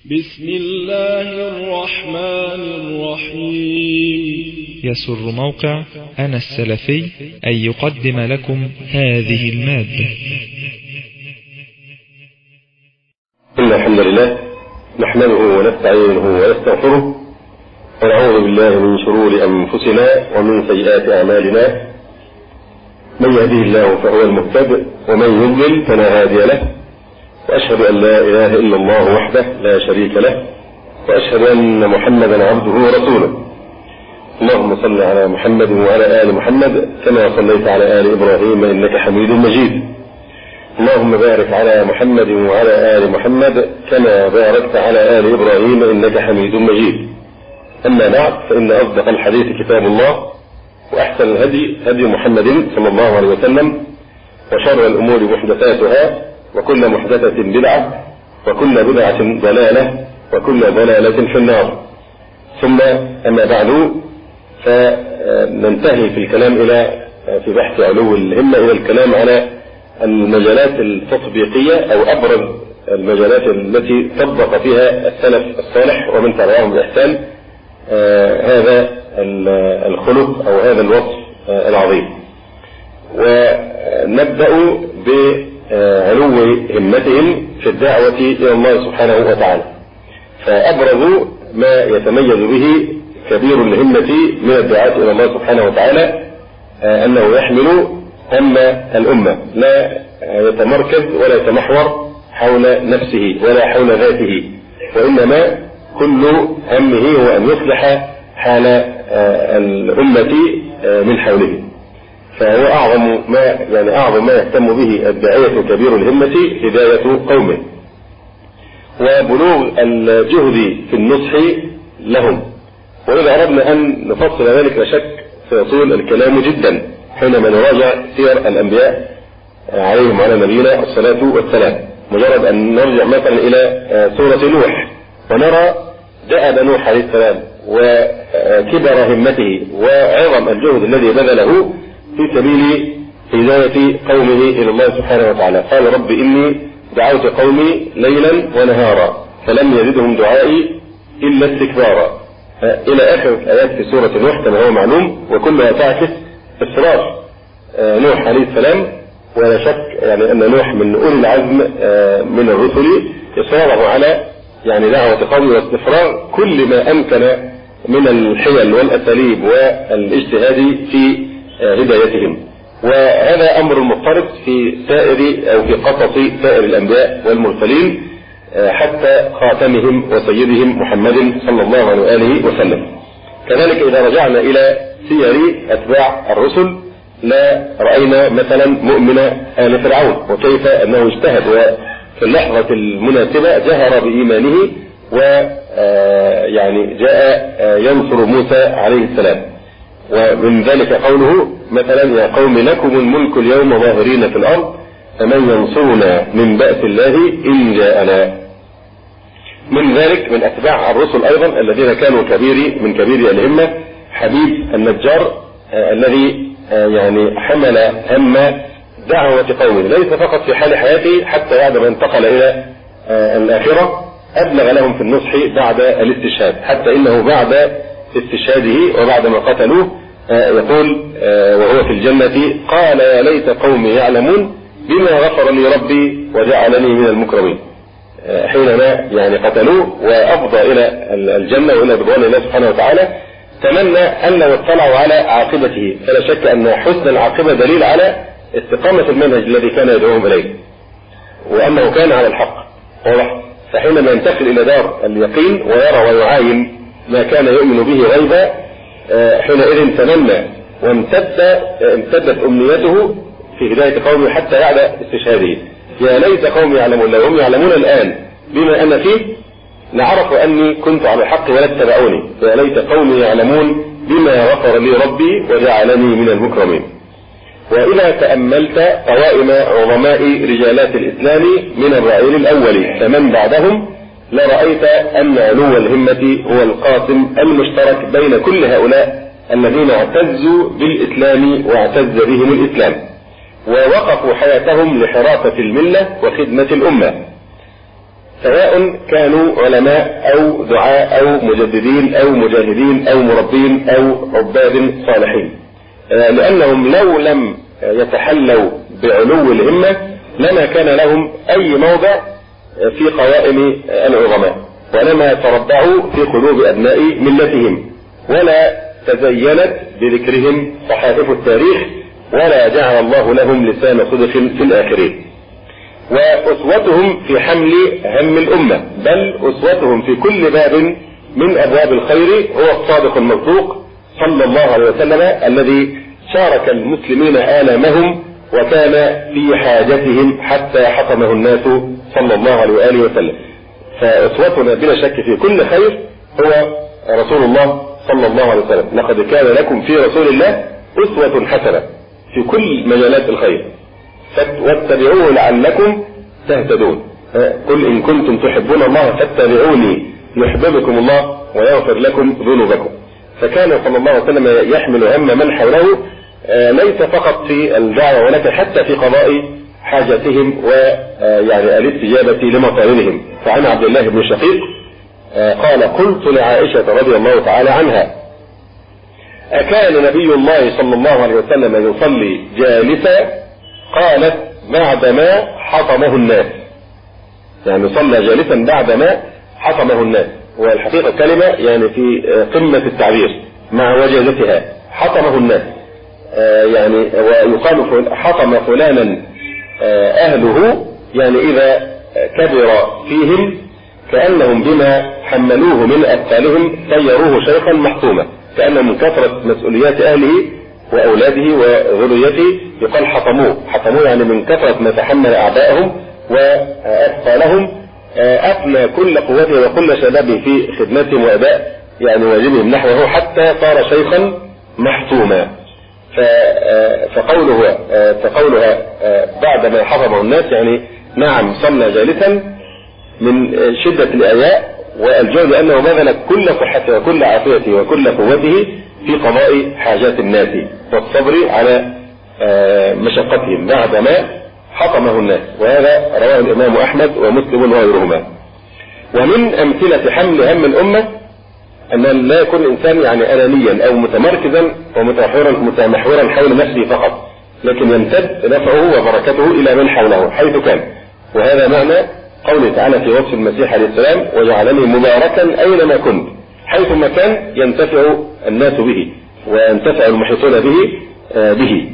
بسم الله الرحمن الرحيم. يسر موقع أنا السلفي أن يقدم لكم هذه المادة. إن الحمد لله نحمده ونستعينه ونستغفره ونعوذ بالله من شرور أنفسنا ومن سيئات أعمالنا. من يهديه الله فهو المهتد ومن يضلل فلا هادي له، وأشهد أن لا إله إلا الله وحده لا شريك له، وأشهد أن محمدا عبده ورسوله. اللهم صل على محمد وعلى آل محمد كما صليت على آل إبراهيم إنك حميد مجيد. اللهم بارك على محمد وعلى آل محمد كما باركت على آل إبراهيم إنك حميد مجيد. أما بعد، فإن أصدق الحديث كتاب الله، وأحسن الهدي هدي محمد صلى الله عليه وسلم، وشر الأمور محدثاتها، وكل محدثة بدعة، وكل بدعة ضلالة، وكل ضلالة في النار. ثم أما بعد، فننتهي في الكلام في بحث علو الهمة إلى الكلام على المجالات التطبيقية أو أبرز المجالات التي طبق فيها السلف الصالح ومن تبعهم بإحسان هذا الخلق أو هذا الوصف العظيم. ونبدأ بعلو همتهم في الدعوة إلى الله سبحانه وتعالى. فأبرز ما يتميز به كبير الهمة من الدعاة إلى الله سبحانه وتعالى أنه يحمل هم الأمة، لا يتمركز ولا يتمحور حول نفسه ولا حول ذاته، وإنما كل همه هو أن يصلح حال الأمة من حوله. فهو أعظم ما يهتم به الداعية كبير الهمة هداية قومه وبلوغ الجهد في النصح لهم. وإذا أردنا أن نفصل ذلك لا شك سيطول الكلام جدا حينما نراجع سير الأنبياء عليهم وعلى نبينا الصلاة والسلام. مجرد أن نرجع مثلا إلى سورة نوح ونرى دأب نوح عليه السلام وكبر همته وعظم الجهد الذي بذله في سبيل هداية قومه إلى الله سبحانه وتعالى. قال: رب إني دعوت قومي ليلا ونهارا فلم يزدهم دعائي إلا استكبارا، إلى آخر الآيات في سورة نوح كما هو معلوم، وكلها تعكس إصرار نوح عليه السلام. ولا شك أن نوح من أولي العزم من الرسل، إصراره على دعوة قومه واستفراغ كل ما أمكن من الحيل والأساليب والاجتهاد في هدايتهم. وهذا أمر مضطرد في في قصص سائر الأنبياء والمرسلين حتى خاتمهم وسيدهم محمد صلى الله عليه وآله وسلم. كذلك إذا رجعنا إلى سير أتباع الرسل لا رأينا مثلا مؤمن آل فرعون وكيف أنه اجتهد وفي اللحظة المناسبة جهر بإيمانه جاء ينصر موسى عليه السلام. ومن ذلك قوله مثلا: يا قوم لكم الملك اليوم ظاهرين في الأرض فمن ينصرنا من بأس الله إن جاءنا. من ذلك من أتباع الرسل أيضا الذين كانوا من كبير الهمة حبيب النجار الذي حمل هم دعوة قومه ليس فقط في حال حياته، حتى بعد ما انتقل إلى الآخرة أبلغ لهم في النصح بعد الاستشهاد، حتى إنه بعد استشهاده وبعد ما قتلوه يقول وهو في الجنة: قال يا ليت قومي يعلمون بما غفر لي ربي وجعلني من المكرمين. حينما قتلوه وأفضى إلى الجنة وإلى رضوان الله سبحانه وتعالى، تمنى أن لو اطلعوا على عاقبته. فلا شك أن حسن العاقبة دليل على استقامة المنهج الذي كان يدعوهم إليه وأنه كان على الحق. فحينما ينتقل إلى دار اليقين ويرى ويعاين ما كان يؤمن به غيبا، حينئذ تمنى وامتدت أمنيته في هداية قومه حتى بعد استشهاده. يا ليت قومي يعلمون، لو هم يعلمون الآن بما أنا فيه لعرفوا أني كنت على الحق ولا اتبعوني. يا ليت قومي يعلمون بما غفر لي ربي وجعلني من المكرمين. وإذا تأملت قوائم عظماء رجالات الإسلام من الرعيل الأول فمن بعدهم لرأيت أن علو الهمة هو القاسم المشترك بين كل هؤلاء الذين اعتزوا بالإسلام واعتز بهم الإسلام ووقفوا حياتهم لحراسة الملة وخدمة الأمة. سواء كانوا علماء أو دعاء أو مجددين أو مجاهدين أو مربين أو عباد صالحين، لأنهم لو لم يتحلوا بعلو الهمة لما كان لهم أي موضع في قوائم العظماء، ولما تربعوا في قلوب أبناء ملتهم، ولا تزينت بذكرهم صحائف التاريخ، ولا جعل الله لهم لسان صدق في الآخرين. وأسوتهم في حمل هم الأمة، بل أسوتهم في كل باب من أبواب الخير هو الصادق المصدوق صلى الله عليه وسلم، الذي شارك المسلمين آلامهم وكان في حاجتهم حتى حطمه الناس صلى الله عليه وآله وسلم. فأسوتنا بلا شك في كل خير هو رسول الله صلى الله عليه وسلم. لقد كان لكم في رسول الله أسوة حسنة في كل مجالات الخير، واتبعوه لعلكم تهتدون. قل إن كنتم تحبون الله فاتبعوني يحببكم الله ويغفر لكم ذنوبكم. فكان صلى الله عليه وسلم يحمل هم من حوله، ليس فقط في الدعوة ولكن حتى في قضاء حاجتهم ويعني الاستجابة لمطالبهم. فعن عبد الله بن شقيق قال: قلت لعائشة رضي الله تعالى عنها: أكان نبي الله صلى الله عليه وسلم يصلي جالسا؟ قالت: بعدما حطمه الناس. يعني صلى جالسا بعدما حطمه الناس، والحقيقة كلمة يعني في قمة التعبير مع وجازتها، حطمه الناس. يعني ويقال حطم فلانا أهله، يعني إذا كبر فيهم كأنهم بما حملوه من أثقالهم طيروه شيخا محطوما، كأن من كثرة مسؤوليات أهله وأولاده وذريته يقال حطموه يعني من كثرة ما تحمل أعدائهم وأثقالهم أفنى كل قوته وكل شبابه في خدمتهم وأداء يعني واجبهم نحوه حتى صار شيخا محطوما. فقولها بعدما حطمه الناس يعني نعم صلى جالسا من شدة الإعياء والجهد، لأنه بذل كل صحته وكل عافيته وكل قوته في قضاء حاجات الناس والصبر على مشقتهم بعدما حطمه الناس. وهذا رواه الإمام أحمد ومسلم وغيرهما. ومن أمثلة حمل هم الأمة أن لا يكون الإنسان يعني أنانيا أو متمركزا ومتمحورا حول نفسه فقط، لكن يمتد نفعه وبركته إلى من حوله حيث كان. وهذا معنى قوله تعالى في وصف المسيح عليه السلام: وجعلني مباركا أينما كنت، حيثما كان ينتفع الناس به وينتفع المحيطون به.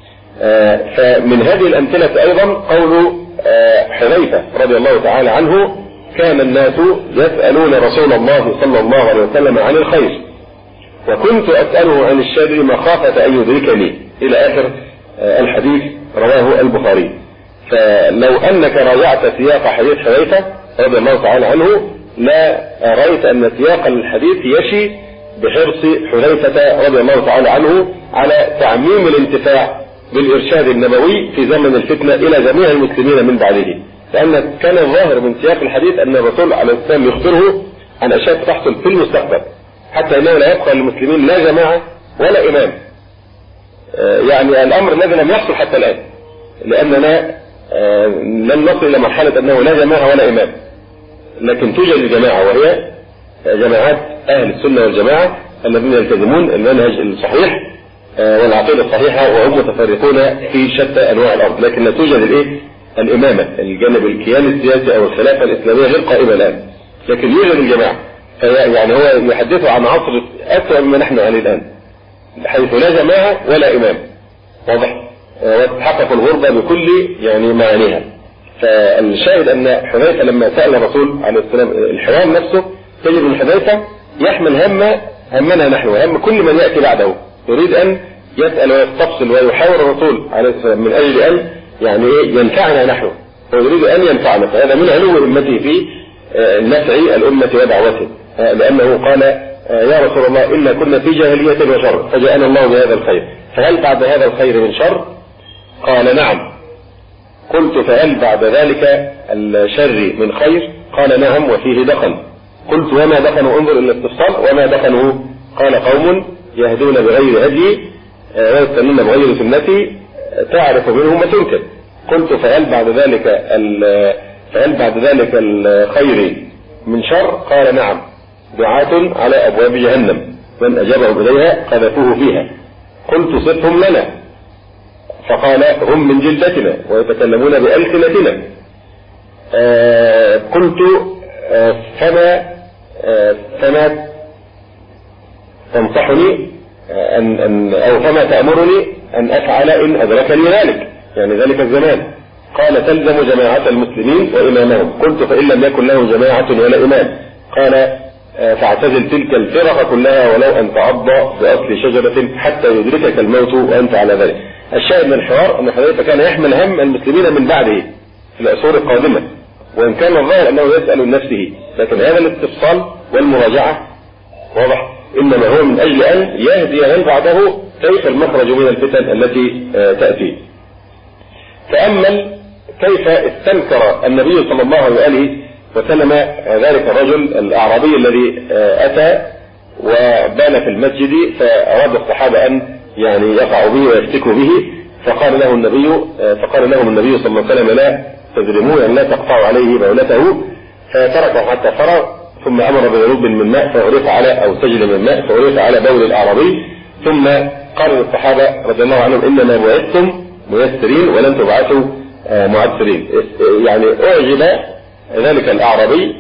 فمن هذه الأمثلة أيضا قول حذيفة رضي الله تعالى عنه: كان الناس يسألون رسول الله صلى الله عليه وسلم عن الخير، وكنت أسأله عن الشر مخافة أن يدركني، إلى آخر الحديث، رواه البخاري. فلو أنك راجعت سياق حديث حذيفة رضي الله تعالى عنه لا رأيت أن سياق الحديث يشي بحرص حذيفة رضي الله تعالى عنه على تعميم الانتفاع بالإرشاد النبوي في زمن الفتنة إلى جميع المسلمين من بعده، لأن كان الظاهر من سياق الحديث أن الرسول عليه السلام يخبره عن أشياء تحصل في المستقبل، حتى إنه لا يبقى للمسلمين لا جماعة ولا إمام. يعني الأمر الذي لم يحصل حتى الآن، لأننا لن نصل إلى مرحلة أنه لا جماعة ولا إمام، لكن توجد الجماعة، وهي جماعات أهل السنة والجماعة الذين يلتزمون المنهج الصحيح والعقيدة الصحيحة، وهم متفرقون في شتى أنواع الأرض، لكن لا توجد الإمامة، الجانب الكيان السياسي أو الخلافة الإسلامية غير قائمة الآن، لكن يوجد الجماعة. يعني هو يحدث عن عصر أسوأ مما نحن عليه الآن، حيث لا جماعة ولا إمام، واضح، وتحقق الغربة بكل يعني معانيها. فالشاهد أن حذيفة لما سأل الرسول عليه السلام الحوار نفسه، تجد أن حذيفة يحمل همنا نحن وهم كل من يأتي بعده، يريد أن يسأل ويستفصل ويحاور الرسول عليه السلام من أجل أن يعني ينفعنا نحن، ويريد أن ينفعنا. فهذا من علو همته في نفع الأمة ودعوته، لأنه قال: يا رسول الله إنا كنا في جاهلية وشر فجاءنا الله بهذا الخير، فهل بعد هذا الخير من شر؟ قال: نعم. قلت: فهل بعد ذلك الشر من خير؟ قال: نعم وفيه دخن. قلت: وما دخنوا؟ انظر إلى الاستفصال، وما دخنوا؟ قال: قوم يهدون بغير هدي ويستنون بغير سنتي تعرف منهم ما تنكر. قلت: فهل بعد ذلك فهل بعد ذلك الخير من شر؟ قال نعم، دعاة على أبواب جهنم من أجابهم إليها قذفوه فيها. قلت صفهم لنا، فقال هم من جلدتنا ويتكلمون بألسنتنا. قلت فما تنصحني أو فما تأمرني أن أفعل إن أدركني ذلك، يعني ذلك الزمان؟ قال تلزم جماعة المسلمين وإمامهم. قلت فإن لم يكن له جماعة ولا إمام؟ قال فاعتزل تلك الفرق كلها ولو أن تعض بأصل شجرة حتى يدركك الموت وأنت على ذلك. الشاهد من الحوار أن حذيفة كان يحمل هم المسلمين من بعده في العصور القادمة، وإن كان الظاهر أنه يسأل نفسه، لكن هذا الاستفصال والمراجعة واضح إنما هو من أجل أن يهدي من بعده كيف المخرج من الفتن التي تأتي. تأمل كيف استنكر النبي صلى الله عليه وسلم ذلك الرجل الأعرابي الذي أتى وبان في المسجد، فأراد الصحابة أن يعني يقعوا به ويفتكوا به، فقال لهم النبي صلى الله عليه وسلم لا تجرموه، أن لا تقطعوا عليه بولته، فتركه حتى فرغ، ثم أمر بذنوب من ماء فأريق على أو سجل من ماء فأريق على بول الأعرابي، ثم قال للصحابة رضي الله عنهم إنما بعثتم ميسرين ولن تبعثوا معسرين. يعني أعجب ذلك الأعرابي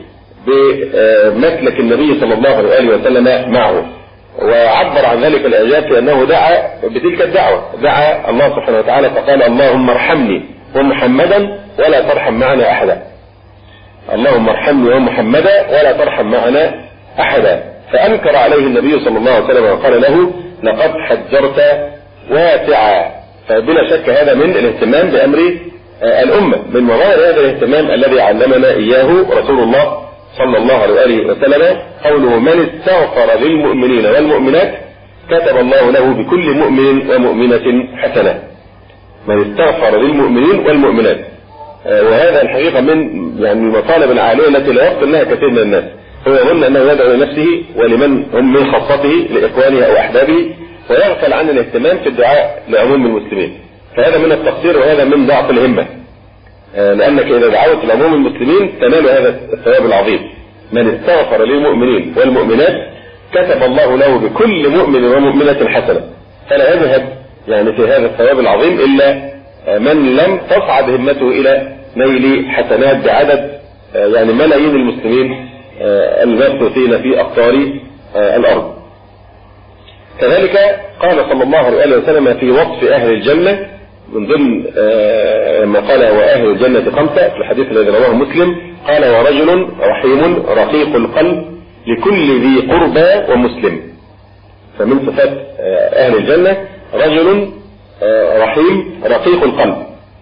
بمسلك النبي صلى الله عليه وسلم معه، وعبر عن ذلك الإعجاب لأنه دعا بتلك الدعوة، دعا الله سبحانه وتعالى فقال اللهم ارحمني ومحمدا ولا ترحم معنا أحدا، اللهم ارحمني ومحمدا ولا ترحم معنا أحدا. فأنكر عليه النبي صلى الله عليه وسلم وقال له لقد حجرت واسعا. فبلا شك هذا من الاهتمام بأمر الأمة، من مظاهر هذا الاهتمام الذي علمنا إياه رسول الله صلى الله عليه وسلم، قوله من استغفر للمؤمنين والمؤمنات كتب الله له بكل مؤمن ومؤمنة حسنة. من استغفر للمؤمنين والمؤمنات، وهذا الحقيقة من يعني المطالب العالية التي لا يفطن لها كثير من الناس. هو يظن أنه يدعو لنفسه ولمن هم من خاصته لإخوانه أو أحبابه، ويغفل عن الاهتمام في الدعاء لعموم المسلمين. فهذا من التقصير وهذا من ضعف الهمة، لأنك إذا دعوت لعموم المسلمين تنال هذا الثواب العظيم. من استغفر للمؤمنين والمؤمنات كتب الله له بكل مؤمن ومؤمنة حسنة. فلا يذهب يعني في هذا الثواب العظيم إلا من لم تصعد همته إلى نيل حسنات بعدد يعني ملايين المسلمين المبثوثين في أقطار الأرض. كذلك قال صلى الله عليه وسلم في وصف أهل الجنة من ضمن ما قال وأهل الجنة 5 في الحديث الذي رواه مسلم، قال ورجل رحيم رقيق القلب لكل ذي قربى ومسلم. فمن صفات أهل الجنة رجل رحيم رقيق القلب.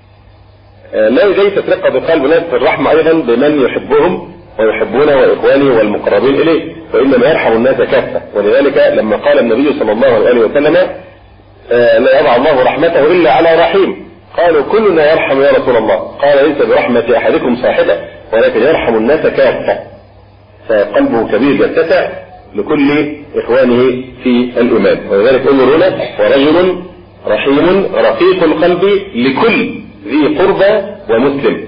لا ليست رقة بالقلب ناس الرحمة أيضا بمن يحبهم ويحبونه وإخوانه والمقربين إليه، وإنما يرحم الناس كافة. ولذلك لما قال النبي صلى الله عليه وسلم لا يضع الله رحمته إلا على رحيم، قالوا كلنا يرحم يا رسول الله، قال ليس برحمة أحدكم صاحبة ولكن يرحم الناس كافة. فقلبه كبير يتسع لكل إخوانه في الإيمان. ولذلك قلنا هنا ورجل رحيم رقيق القلب لكل ذي قربى ومسلم.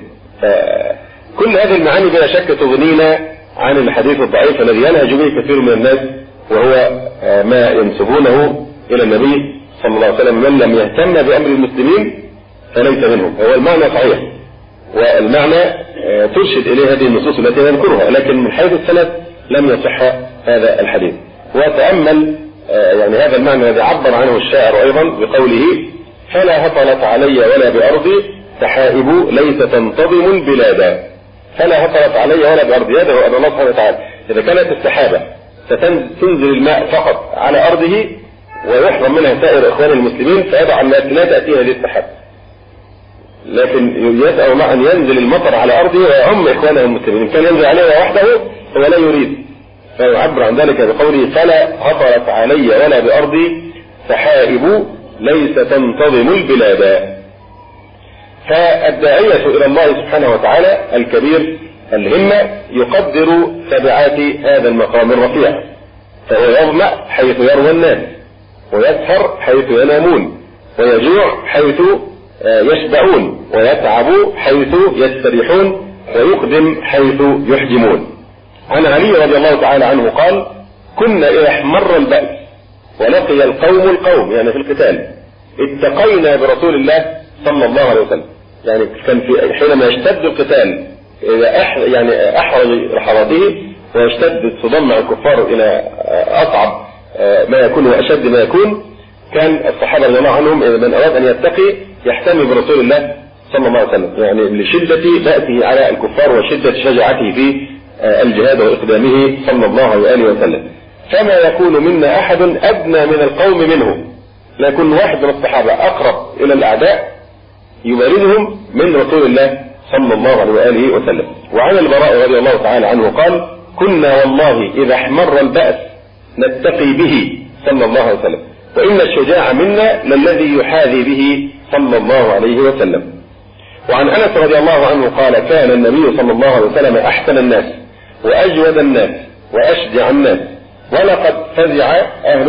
كل هذه المعاني بلا شك تغنينا عن الحديث الضعيف الذي يلهج به كثير من الناس، وهو ما ينسبونه إلى النبي صلى الله عليه وسلم من لم يهتم بأمر المسلمين فليس منهم. هو المعنى صحيح والمعنى ترشد إليه هذه النصوص التي نذكرها، لكن من حيث السند لم يصح هذا الحديث. وتأمل يعني هذا المعنى الذي عبر عنه الشاعر أيضا بقوله فلا هطلت علي ولا بأرضي سحائب ليس تنتظم البلاد. فلا هطلت علي ولا بأرضي، يده أن الله سبحانه وتعالى إذا كانت السحابة ستنزل الماء فقط على أرضه ويحرم منها سائر إخوان المسلمين فيدع الناس لا تأتيها هذه السحابة، لكن يسأل الله أن ينزل المطر على أرضه ويعم إخوانه المسلمين، كان ينزل عليها وحده هو لا يريد. فيعبر عن ذلك بقوله فلا هطلت علي ولا بأرضي سحائب ليس تنتظم البلاد. فالداعية إلى الله سبحانه وتعالى الكبير الهمة يقدر تبعات هذا المقام الرفيع، فهو يظمأ حيث يروى الناس، ويسهر حيث ينامون، ويجوع حيث يشبعون، ويتعب حيث يستريحون، ويقدم حيث يحجمون. عن علي رضي الله تعالى عنه قال: كنا إذا احمر البأس ولقي القوم يعني في القتال اتقينا برسول الله صلى الله عليه وسلم. يعني كان في حينما يشتد القتال إذا يعني أحرج لحظاته ويشتد الصدام مع الكفار إلى أصعب ما يكون وأشد ما يكون، كان الصحابة رضي الله عنهم من أراد أن يتقي يحتمي برسول الله صلى الله عليه وسلم، يعني لشدة بأسه على الكفار وشدة شجاعته في الجهاد وإقدامه صلى الله عليه وسلم. فما يكون منا أحد أدنى من القوم منه، لا يكون واحد من الصحابة أقرب إلى الأعداء يباردهم من رسول الله صلى الله عليه وسلم. وعن البراء رضي الله تعالى عنه قال: كنا والله إذا احمر البأس نتقي به صلى الله عليه وسلم، وإن الشجاع منا للذي يحاذي به صلى الله عليه وسلم. وعن أنس رضي الله عنه قال: كان النبي صلى الله عليه وسلم أحسن الناس وأجود الناس وأشجع الناس، ولقد فزع أهل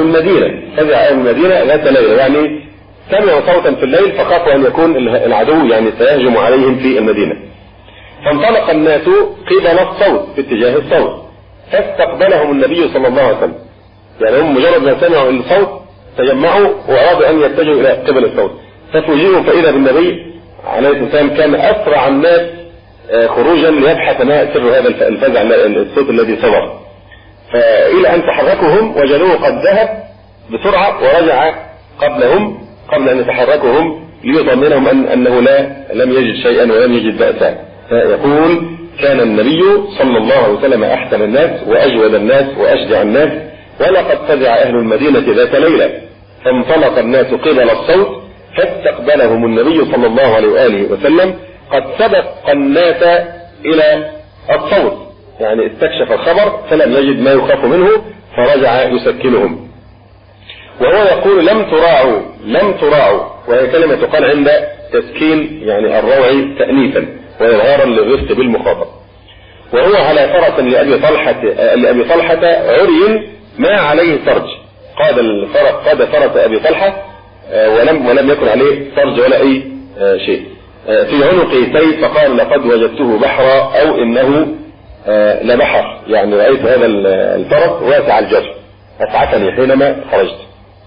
المدينة ذات ليلة، يعني سمعوا صوتا في الليل فخافوا أن يكون العدو يعني سيهجم عليهم في المدينة، فانطلق الناس قبل الصوت في اتجاه الصوت، فاستقبلهم النبي صلى الله عليه وسلم. يعني هم مجرد ما سمعوا الصوت تجمعوا وأرادوا أن يتجهوا إلى قبل الصوت، ففوجئوا فإذا بالنبي عليه الصلاة والسلام كان أسرع الناس خروجا ليبحث ما سر هذا الفزع الصوت الذي صدر، فإلى أن تحركهم وجدوه قد ذهب بسرعة ورجع قبلهم قبل أن يتحركوا هم ليطمنهم أنه لم يجد شيئا ولم يجد بأسا. فيقول: كان النبي صلى الله عليه وسلم أحسن الناس وأجود الناس وأشجع الناس، ولقد فزع أهل المدينة ذات ليلة، فانطلق الناس قبل الصوت، فاستقبلهم النبي صلى الله عليه وآله وسلم قد سبق الناس إلى الصوت، يعني استكشف الخبر فلم يجد ما يخاف منه فرجع يسكنهم. وهو يقول: لم تراعوا، وهي كلمة تقال عند تسكين يعني الروع تأنيفا وإظهارا للرفق بالمخاطب. وهو على فرس لأبي طلحة عري ما عليه سرج، قاد فرس أبي طلحة ولم يكن عليه سرج ولا أي شيء، في عنقه سيف، فقال: لقد وجدته بحرا أو إنه لبحر، يعني رأيت هذا الفرس واسع الجرح أسعفني حينما خرجت.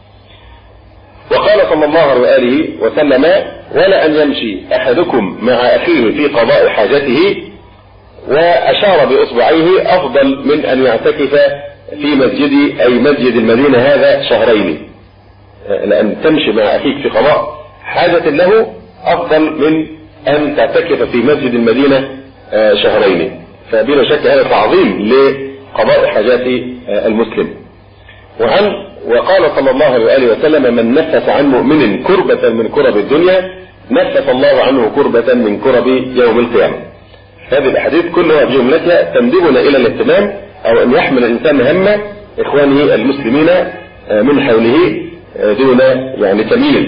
وقال صلى الله عليه وسلم: ولا أن يمشي أحدكم مع أخيه في قضاء حاجته، وأشار بإصبعيه: أفضل من أن يعتكف في مسجد أي مسجد المدينة هذا شهرين، لأن تمشي مع أخيك في قضاء حاجة له أفضل من أن تعتكف في مسجد المدينة شهرين. فبلا شك هذا تعظيم لقضاء حاجات المسلم. وقال صلى الله عليه وسلم: من نفس عن مؤمن كربة من كرب الدنيا نفس الله عنه كربة من كرب يوم القيامة. هذه الأحاديث كلها بجملتها تندبنا إلى الاهتمام أو أن يحمل الإنسان هم إخوانه المسلمين من حوله دون يعني تمييز.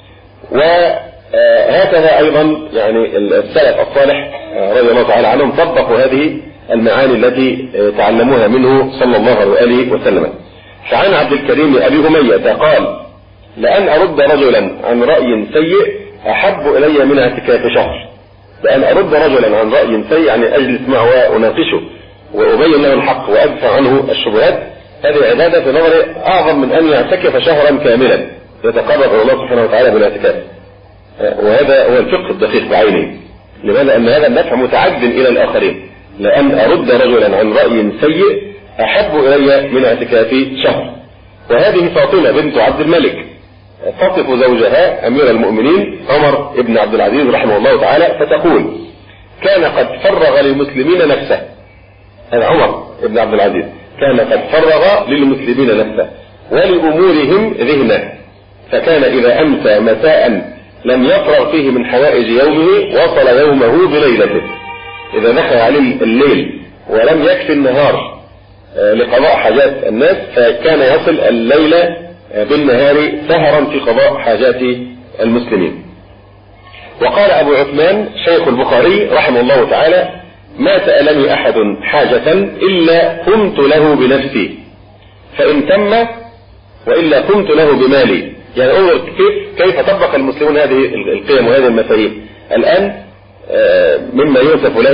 وهكذا أيضا يعني السلف الصالح رضي الله تعالى عنهم طبقوا هذه المعاني التي تعلموها منه صلى الله عليه وسلم. فعن عبد الكريم أبي همية قال: لأن أرد رجلا عن رأي سيء أحب إلي من اعتكاف شهر. لأن أرد رجلا عن رأي سيء يعني أجلس معه وأناقشه وأبين له الحق وأدفع عنه الشبهات، هذه عبادة في نظري أعظم من أن يعتكف شهرا كاملا يتقرب إلى الله سبحانه وتعالى بالاعتكاف. وهذا هو الفقه الدقيق بعينه. لماذا؟ أن هذا النفع متعد إلى الآخرين. لأن أرد رجلا عن رأي سيء أحب إلي من اعتكاف شهر. وهذه فاطمة بنت عبد الملك تصف زوجها أمير المؤمنين عمر بن عبد العزيز رحمه الله تعالى فتقول: كان قد فرغ للمسلمين نفسه. هذا عمر بن عبد العزيز كان قد فرغ للمسلمين نفسه ولأمورهم ذهنه، فكان إذا أمسى مساء لم يفرغ فيه من حوائج يومه وصل يومه بليلته. إذا دخل عليه الليل ولم يكفي النهار لقضاء حاجات الناس فكان يصل الليلة بالنهار سهرا في قضاء حاجات المسلمين. وقال أبو عثمان شيخ البخاري رحمه الله تعالى: ما سألني أحد حاجة إلا قمت له بنفسي فإن تم وإلا قمت له بمالي. يعني انظر كيف طبق المسلمون هذه القيم وهذه المفاهيم. الآن مما يوصف له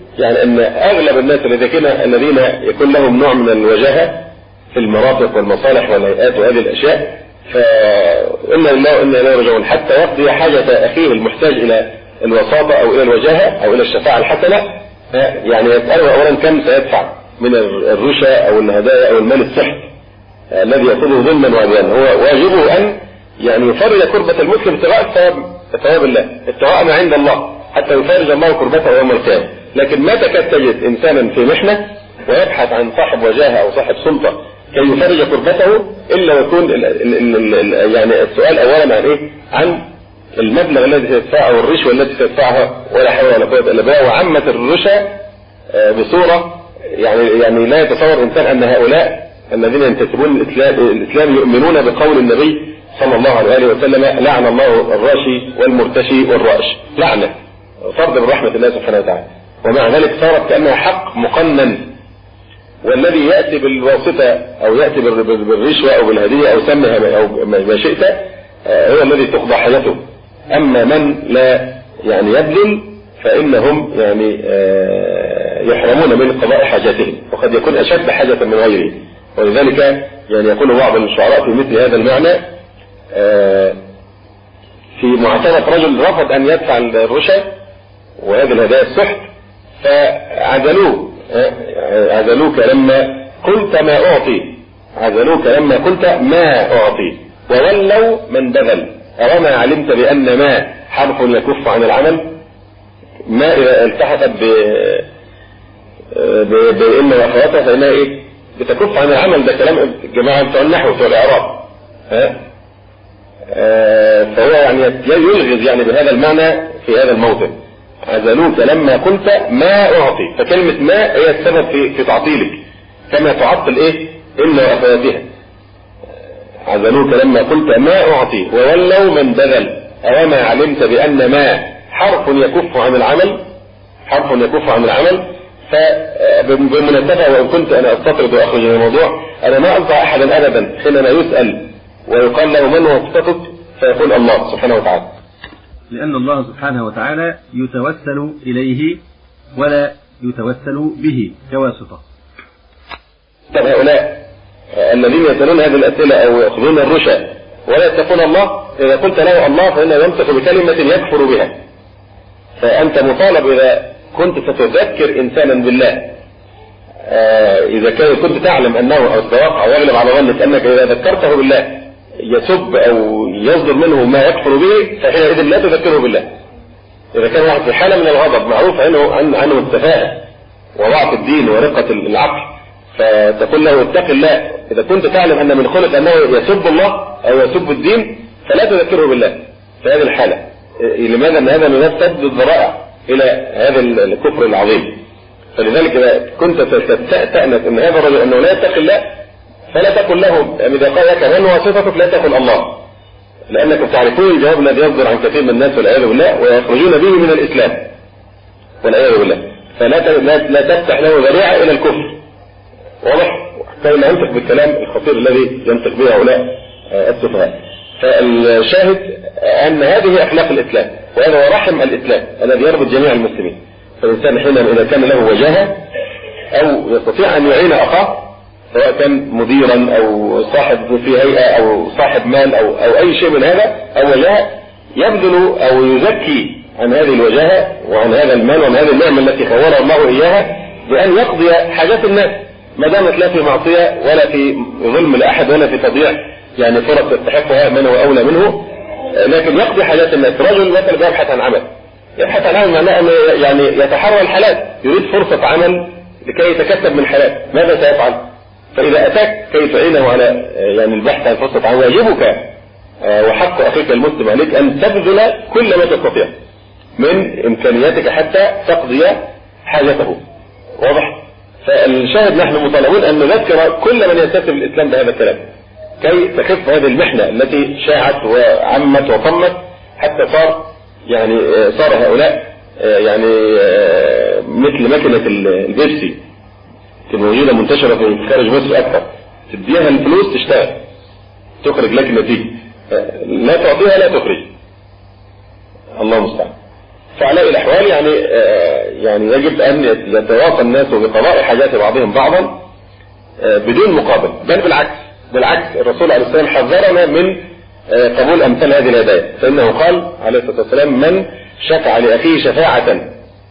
يعني ان اغلب الناس الذين يكون لهم نوع من الوجاهه في المرافق والمصالح والهيئات وهذه الاشياء، فإن الله وإنا إليه راجعون، حتى يقضي حاجة اخيه المحتاج الى الوساطه او الى الوجاهه او الى الشفاعه الحسنه، يعني يساله اولا كم سيدفع من الرشا او الهدايا او المال السحت الذي ياخذه ظلما وعدوانا. هو واجبه ان يعني يفرج كربة المسلم ابتغاء ثواب الله، ابتغاء ما عند الله، حتى يفرج الله كربته يوم القيامة. لكن ما تكاد تجد انسانا في محنة ويبحث عن صاحب وجاهة او صاحب سلطة كي يفرج كربته الا ويكون يعني السؤال اولا عن ايه؟ عن المبلغ الذي سيدفعه والرشوة التي سيدفعها، ولا حول ولا قوة الا بالله. وعمت الرشا بصورة يعني لا يتصور انسان ان هؤلاء الذين ينتسبون الاسلام يؤمنون بقول النبي صلى الله عليه وسلم: لعن الله الراشي والمرتشي والرائش، لعنة فرض من رحمة الله سبحانه وتعالى. ومع ذلك صارت كأنها حق مقنن، والذي يأتي بالواسطة او يأتي بالرشوة او بالهدية او سمها او ما شئت هو الذي تقضى حاجته. اما من لا يعني يبذل فانهم يعني يحرمون من قضاء حاجاتهم، وقد يكون اشد حاجة من غيره. ولذلك يعني يقول بعض الشعراء في مثل هذا المعنى في معترف رجل رفض ان يدفع الرشا وهذه الهدايا السحت، عزلوك لما قلت ما اعطي، عزلوك لما قلت ما اعطي، وولوا من بذل. أوما علمت بأن ما حرف يكف عن العمل؟ ما إذا التحقت بإن وأخواتها فإنها إيه؟ بتكف عن العمل. ده كلام الجماعة بتوع النحو بتوع الإعراب. فهو يعني يلغز يعني بهذا المعنى في هذا الموطن. عزلوك لما قلت ما أعطي، فكلمة ما هي السبب في تعطيلك، كما تعطل إيه؟ إن وأخواتها. عزلوك لما قلت ما أعطي وولوا من بذل. أوما علمت بأن ما حرف يكف عن العمل، حرف يكف عن العمل. فبمناسبة وإن كنت أنا أستطرد وأخرج من الموضوع، أنا ما أنصح أحدا أبدا حينما يسأل ويقال له من واسطتك فيقول الله سبحانه وتعالى، لأن الله سبحانه وتعالى يتوسل إليه ولا يتوسل به كواسطة. هؤلاء الذين يسألون هذه الأسئلة أو يأخذون الرشا ولا يتقون الله، إذا قلت له الله فإنه يمسك بكلمة يكفر بها. فأنت مطالب إذا كنت ستذكر إنسانا بالله، إذا كنت تعلم أنه أو تتوقع ويغلب على ظنك أنك إذا ذكرته بالله يسب أو يصدر منه ما يكفر به، فحينئذ لا تذكره بالله. إذا كان واحد في حالة من الغضب معروف عنه التفاهة وضعف الدين ورقة العقل، فتقول له اتق الله. إذا كنت تعلم أن من خلق أنه يسب الله أو يسب الدين فلا تذكره بالله في هذه الحالة. لماذا؟ أن هذا من سد الذرائع إلى هذا الكفر العظيم. فلذلك إذا كنت تأنس أن هذا الرجل أنه لا يتق الله فلا تقل له إذا قال لك من واسطتك لا تقل الله، لأنكم تعرفون الجواب الذي يصدر عن كثير من الناس والعياذ بالله ويخرجون به من الإسلام والعياذ بالله. فلا تفتح له ذريعة إلى الكفر. واضح؟ فإن أنطق بالكلام الخطير الذي ينطق به هؤلاء السفهاء. فالشاهد أن هذه أخلاق الإسلام، وهذا هو رحم الإسلام الذي يربط جميع المسلمين. فالإنسان حينما إذا كان له وجاهة أو يستطيع أن يعين أخاه، سواء كان مديرا أو صاحب في هيئة أو صاحب مال أو أي شيء من هذا أو وجاهة، يبذل أو يزكي عن هذه الوجاهة وعن هذا المال وعن هذه النعمة التي خولها الله إياها بأن يقضي حاجات الناس، ما دامت لا في معصية ولا في ظلم لأحد ولا في تضييع يعني فرص يستحقها من هو أولى منه، لكن يقضي حاجات الناس. رجل مثلا يبحث عن عمل، يبحث عن عمل معناه أنه يعني يتحرى الحلال، يريد فرصة عمل لكي يتكسب من حلال، ماذا سيفعل؟ فإذا أتاك كي تعينه على يعني البحث عن فرصة عمل، واجبك وحق أخيك المسلم عليك أن تبذل كل ما تستطيع من إمكانياتك حتى تقضي حاجته. واضح؟ فالشاهد نحن مطالبون أن نذكر كل من ينتسب الإسلام بهذا الكلام كي تخف هذه المحنة التي شاعت وعمت وطمت حتى صار هؤلاء يعني مثل ماكينة البيبسي موجودة منتشرة في خارج مصر أكثر، تديها الفلوس تشتغل تخرج لك نتيجة، لا تعطيها لا تخرج. الله المستعان. فعلى الأحوال يعني يجب أن يتواصى الناس بقضاء حاجات بعضهم بعضا بدون مقابل، بل بالعكس الرسول عليه السلام حذرنا من قبول أمثال هذه الهدايا، فإنه قال عليه الصلاة والسلام: من شفع لأخيه شفاعة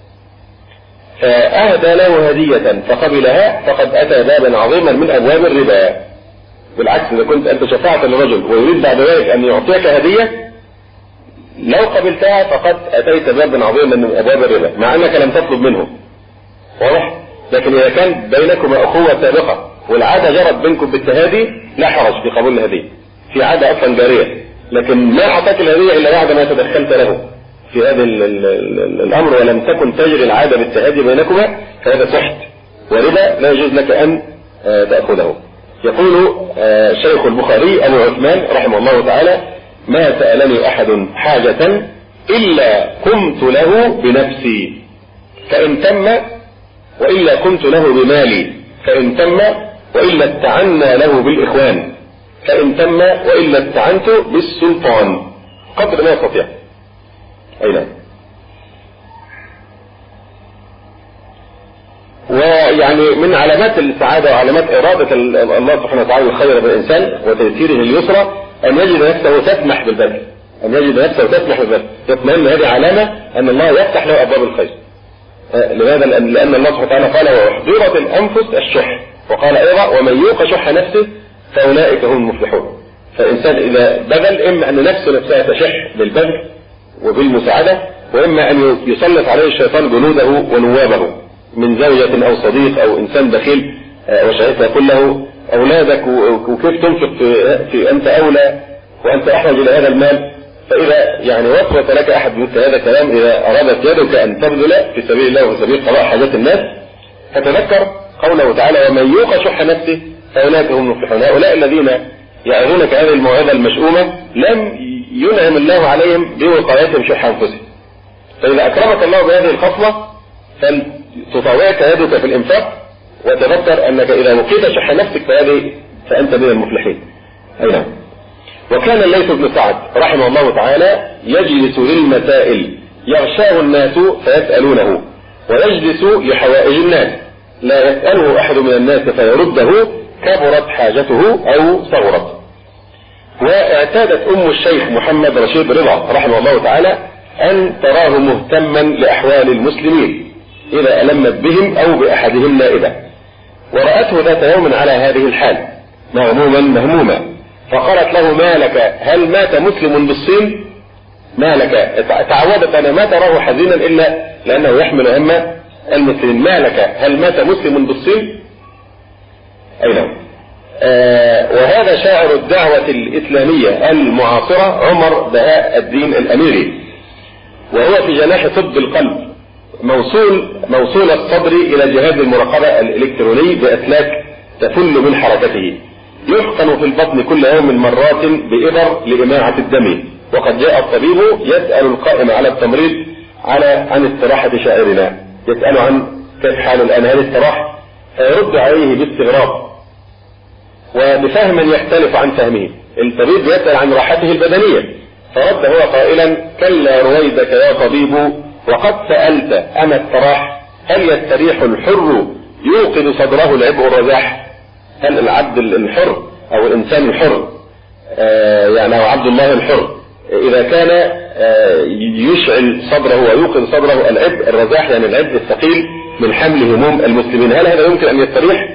فأهدى له هدية فقبلها فقد أتى بابا عظيما من أبواب الربا. بالعكس، إذا كنت أنت شفعت لرجل ويريد بعد ذلك أن يعطيك هدية، لو قبلتها فقد أتيت بابا عظيما من أبواب الربا، مع أنك لم تطلب منه. واضح؟ لكن إذا كان بينكما أخوة سابقة والعادة جرت بينكم بالتهادي لا حرج في قبول الهدية، في عادة أصلا جارية، لكن ما أعطاك الهدية إلا بعد ما تدخلت له في هذا الأمر ولم تكن تجري العادة بالتهادي بينكما، فهذا سحت وربا لا يجوز لك أن تأخذه. يقول شيخ البخاري أبو عثمان رحمه الله تعالى: ما سألني أحد حاجة إلا قمت له بنفسي فإن تم، وإلا قمت له بمالي فإن تم، وإلا استعنا له بالإخوان فإن تم، وإلا استعنت بالسلطان قدر ما يستطيع. أي نعم. ويعني من علامات السعادة وعلامات إرادة الله سبحانه وتعالى الخير بالإنسان وتيسيره اليسرى أن يجد نفسه تسمح بالبذل، يطمئن هذه علامة أن الله يفتح له أبواب الخير. لماذا؟ لأن الله سبحانه وتعالى قال: وأحضرت الأنفس الشح، وقال أيضا: ومن يوق شح نفسه فأولئك هم المفلحون. فالإنسان إذا بذل إما أن نفسها تشح بالبذل وبالمساعدة، وإما أن يسلط عليه الشيطان جنوده ونوابه من زوجة أو صديق أو إنسان بخيل وشهيته يقول له: أولادك وكيف تنفق في أنت أولى وأنت أحوج إلى هذا المال. فإذا وصلت لك أحد مثل هذا الكلام، إذا أرادت يدك أن تبذل في سبيل الله وفي سبيل قضاء حاجات الناس، فتذكر قوله تعالى: ومن يوق شح نفسه فأولئك هم المفلحون. هؤلاء الذين يعظونك هذه الموعظة المشؤومة لم ينعم الله عليهم بوقايتهم شح أنفسهم. فإذا أكرمك الله بهذه الخصلة فلتطاوعك يدك في الإنفاق، وتذكر أنك إذا وقيت شح نفسك فأنت من المفلحين. أي نعم. وكان الليث بن سعد رحمه الله تعالى يجلس للمسائل يغشاه الناس فيسألونه، ويجلس لحوائج الناس لا يسأله أحد من الناس فيرده كبرت حاجته أو صغرت. واعتادت أم الشيخ محمد رشيد رضا رحمه الله تعالى أن تراه مهتما لأحوال المسلمين إذا ألمت بهم أو بأحدهم نائبة، ورأته ذات يوم على هذه الحال مهموما، فقالت له: ما لك؟ هل مات مسلم بالصين؟ ما لك؟ تعودت أن ما تراه حزينا إلا لأنه يحمل هم المسلمين. ما لك؟ هل مات مسلم بالصين؟ أي نعم. وهذا شاعر الدعوة الإسلامية المعاصرة عمر بهاء الدين الأميري، وهو في جناح طب القلب، موصول الصدر إلى جهاز المراقبة الإلكتروني بأسلاك تفل من حركته، يحقن في البطن كل يوم مرات بإبر لإماعة الدم. وقد جاء الطبيب يسأل القائم على التمريض عن استراحة شاعرنا، يسأل عن كيف حاله الآن، هل استراح؟ فيرد عليه باستغراب وبفهم يختلف عن فهمه. الطبيب يسأل عن راحته البدنية، فرد هو قائلا: كلا رويدك يا طبيب، وقد سألت أنا استراح، هل يستريح الحر يوقد صدره العبء الرزاح؟ هل العبد الحر أو الإنسان الحر أو عبد الله الحر إذا كان يشعل صدره ويوقد صدره العبء الرزاح، العبء الثقيل من حمل هموم المسلمين، هل هذا يمكن أن يستريح؟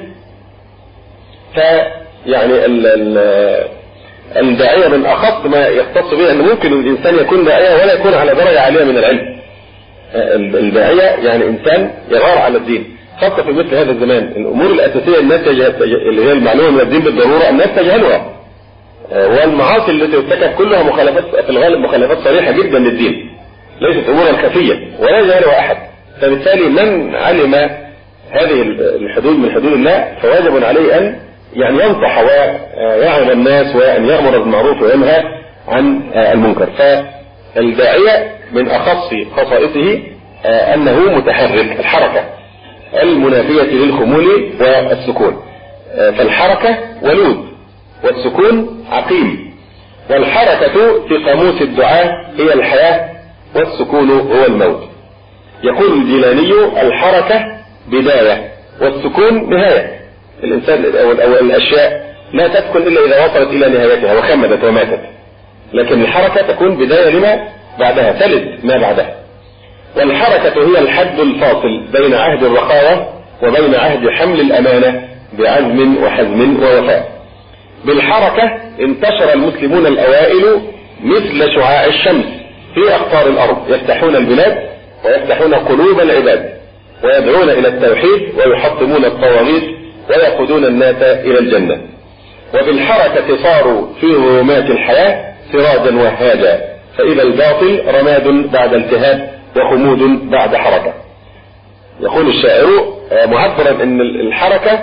الداعية من أخص ما يختص به أن ممكن الإنسان يكون داعية ولا يكون على درجة عالية من العلم. الداعية إنسان يغار على الدين، خاصة في مثل هذا الزمان. الأمور الأساسية الناس اللي هي المعلومة من الدين بالضرورة الناس تجهلها، والمعاصي التي ارتكب كلها مخالفات في الغالب، مخالفات صريحة جدا للدين، ليست أمورا خفية ولا يجهلها أحد. فبالتالي من علم هذه الحدود من حدود الله فواجب عليه أن ينصح ويعظ الناس وأن يأمر بالمعروف وينهى عن المنكر. فالداعية من أخص خصائصه أنه متحرك، الحركة المنافية للخمول والسكون. فالحركة ولود والسكون عقيم. والحركة في قاموس الدعاء هي الحياة والسكون هو الموت. يقول الجيلاني: الحركة بداية والسكون نهاية. الإنسان أو الأشياء لا تسكن إلا إذا وصلت إلى نهايتها وخمدت وماتت، لكن الحركة تكون بداية لما بعدها، تلد ما بعدها. والحركة هي الحد الفاصل بين عهد الرخاوة وبين عهد حمل الأمانة بعزم وحزم ووفاء. بالحركة انتشر المسلمون الأوائل مثل شعاع الشمس في أقطار الأرض، يفتحون البلاد ويفتحون قلوب العباد ويدعون إلى التوحيد ويحطمون الطواغيت ويقودون الناس إلى الجنة. وبالحركة صاروا في ظلمات الحياة سراجا وهاجا، فإذا الباطل رماد بعد التهاب وخمود بعد حركة. يقول الشاعر معبرا ان الحركة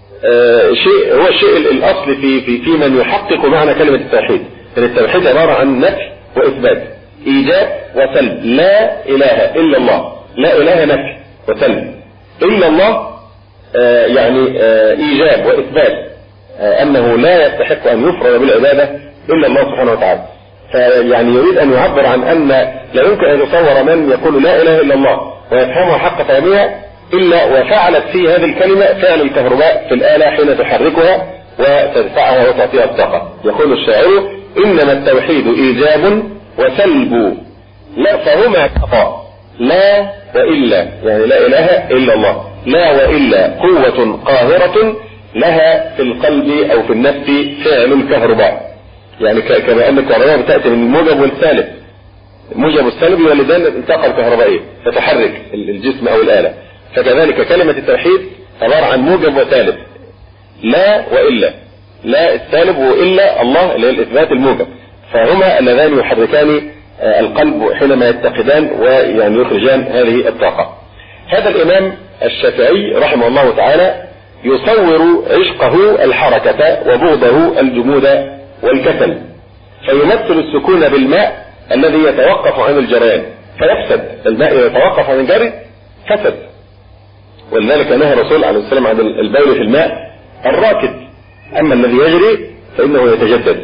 شيء هو الشيء الاصل في من يحقق معنى كلمة التوحيد. التوحيد عبارة عن نفي واثبات، ايجاب وسلب. لا اله الا الله، لا اله نفي وسلب، الا الله يعني ايجاب واثبات انه لا يستحق ان يفرد بالعبادة الا الله سبحانه وتعالى. فيعني يريد ان يعبر عن ان لا يمكن ان يتصور من يقول لا اله الا الله ويفهمها حق فهمها الا وفعلت في هذه الكلمة فعل الكهرباء في الآلة حين تحركها وتدفعها وتعطيها الطاقة. يقول الشاعر: انما التوحيد ايجاب وسلب، لا فهما كفاء، لا والا، يعني لا اله الا الله، لا والا قوة قاهرة لها في القلب او في النفس فعل الكهرباء. يعني كما ان الكهرباء بتأتي من الموجب والسالب، الموجب والسالب يولدان الطاقة الكهربائية فتحرك الجسم او الآلة. فكذلك كلمة التوحيد عبارة عن موجب وسالب، لا وإلا، لا السالب وإلا الله اللي هي الإثبات الموجب، فهما اللذان يحركان القلب حينما يتقدان ويعني يخرجان هذه الطاقة. هذا الإمام الشافعي رحمه الله تعالى يصور عشقه الحركة وبغضه الجمود والكسل، فيمثل السكون بالماء الذي يتوقف عن الجريان فيفسد. الماء يتوقف عن الجري فسد، ولذلك نهى الرسول عليه السلام عن البول في الماء الراكد، اما الذي يجري فانه يتجدد.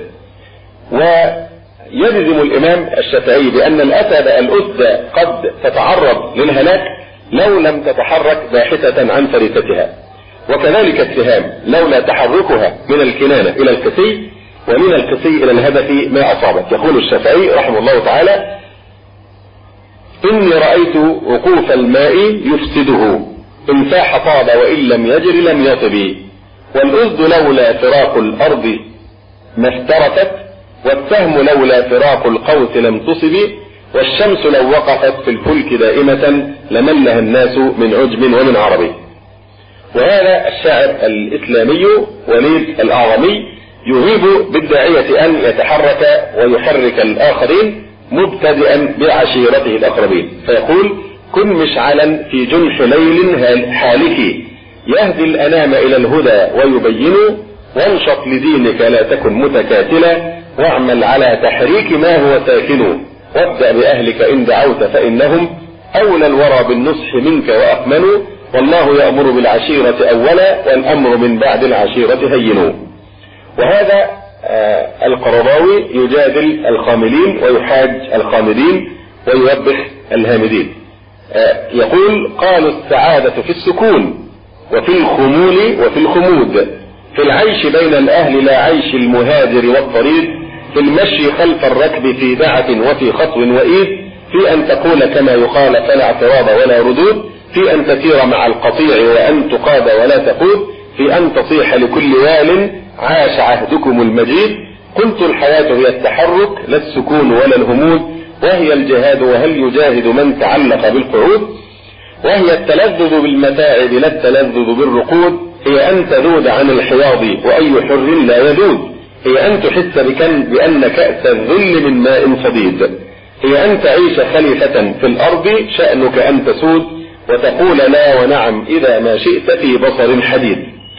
ويجزم الامام الشافعي بان الاسد قد تتعرض للهلاك لو لم تتحرك باحثة عن فريستها، وكذلك السهام لولا تحركها من الكنانة الى الكسي ومن الكسي الى الهدف ما اصابت. يقول الشافعي رحمه الله تعالى: اني رأيت وقوف الماء يفسده، إن ساح طاب وإن لم يجر لم يطب، والأسد لولا فراق الأرض ما افترست، والسهم لولا فراق القوس لم تصب، والشمس لو وقفت في الفلك دائمة لملها الناس من عجب ومن عربي. وهذا الشاعر الإسلامي وليد الأعظمي يهيب بالداعية أن يتحرك ويحرك الآخرين مبتدئا بعشيرته الأقربين، فيقول: كن مشعلا في جنح ليل حالك يهدي الأنام إلى الهدى ويبين، وانشط لدينك لا تكن متكاتلا، واعمل على تحريك ما هو ساكن، وابدأ بأهلك إن دعوت فإنهم أولى الورى بالنصح منك وأكملوا، والله يأمر بالعشيرة أولا والأمر من بعد العشيرة هين. وهذا القرضاوي يجادل الخاملين ويحاج الخامدين ويوبخ الهامدين. يقول: قالوا السعادة في السكون وفي الخمول وفي الخمود، في العيش بين الأهل لا عيش المهاجر والطريد، في المشي خلف الركب في دعة وفي خطو وإيد، في أن تقول كما يقال فلا اعتراض ولا ردود، في أن تسير مع القطيع وأن تقاد ولا تقود، في أن تصيح لكل وال عاش عهدكم المجيد. قلت الحياة هي التحرك لا السكون ولا الهمود، وهي الجهاد وهل يجاهد من تعلق بالقعود، وهي التلذذ بالمتاعب لا التلذذ بالرقود، هي أن تذود عن الحياض وأي حر لا يذود، هي أن تحس بأن كأس الذل من ماء صديد، هي أن تعيش خليفة في الأرض شأنك أن تسود، وتقول لا ونعم إذا ما شئت في بصر حديد.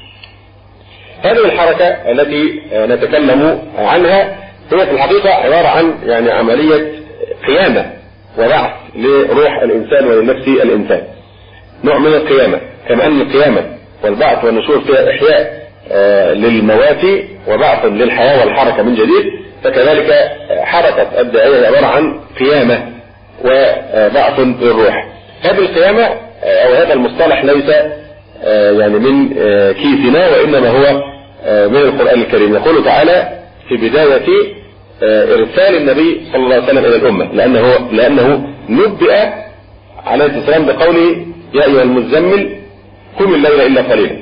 هذه الحركة التي نتكلم عنها هي في الحقيقة عبارة عن يعني عملية قيامة وبعث لروح الإنسان ولنفس الإنسان، نوع من القيامة، كما أن القيامة والبعث والنشور فيها إحياء للموات وبعث للحياة والحركة من جديد، فكذلك حركة الداعية عبارة عن قيامة وبعث للروح. هذه القيامة أو هذا المصطلح ليس يعني من كيسنا، وإنما هو من القرآن الكريم. يقول تعالى في بداية إرسال النبي صلى الله عليه وسلم إلى الأمة، لأنه نبئ عليه السلام بقوله يا أيها المزمل قم الليل إلا قليلا،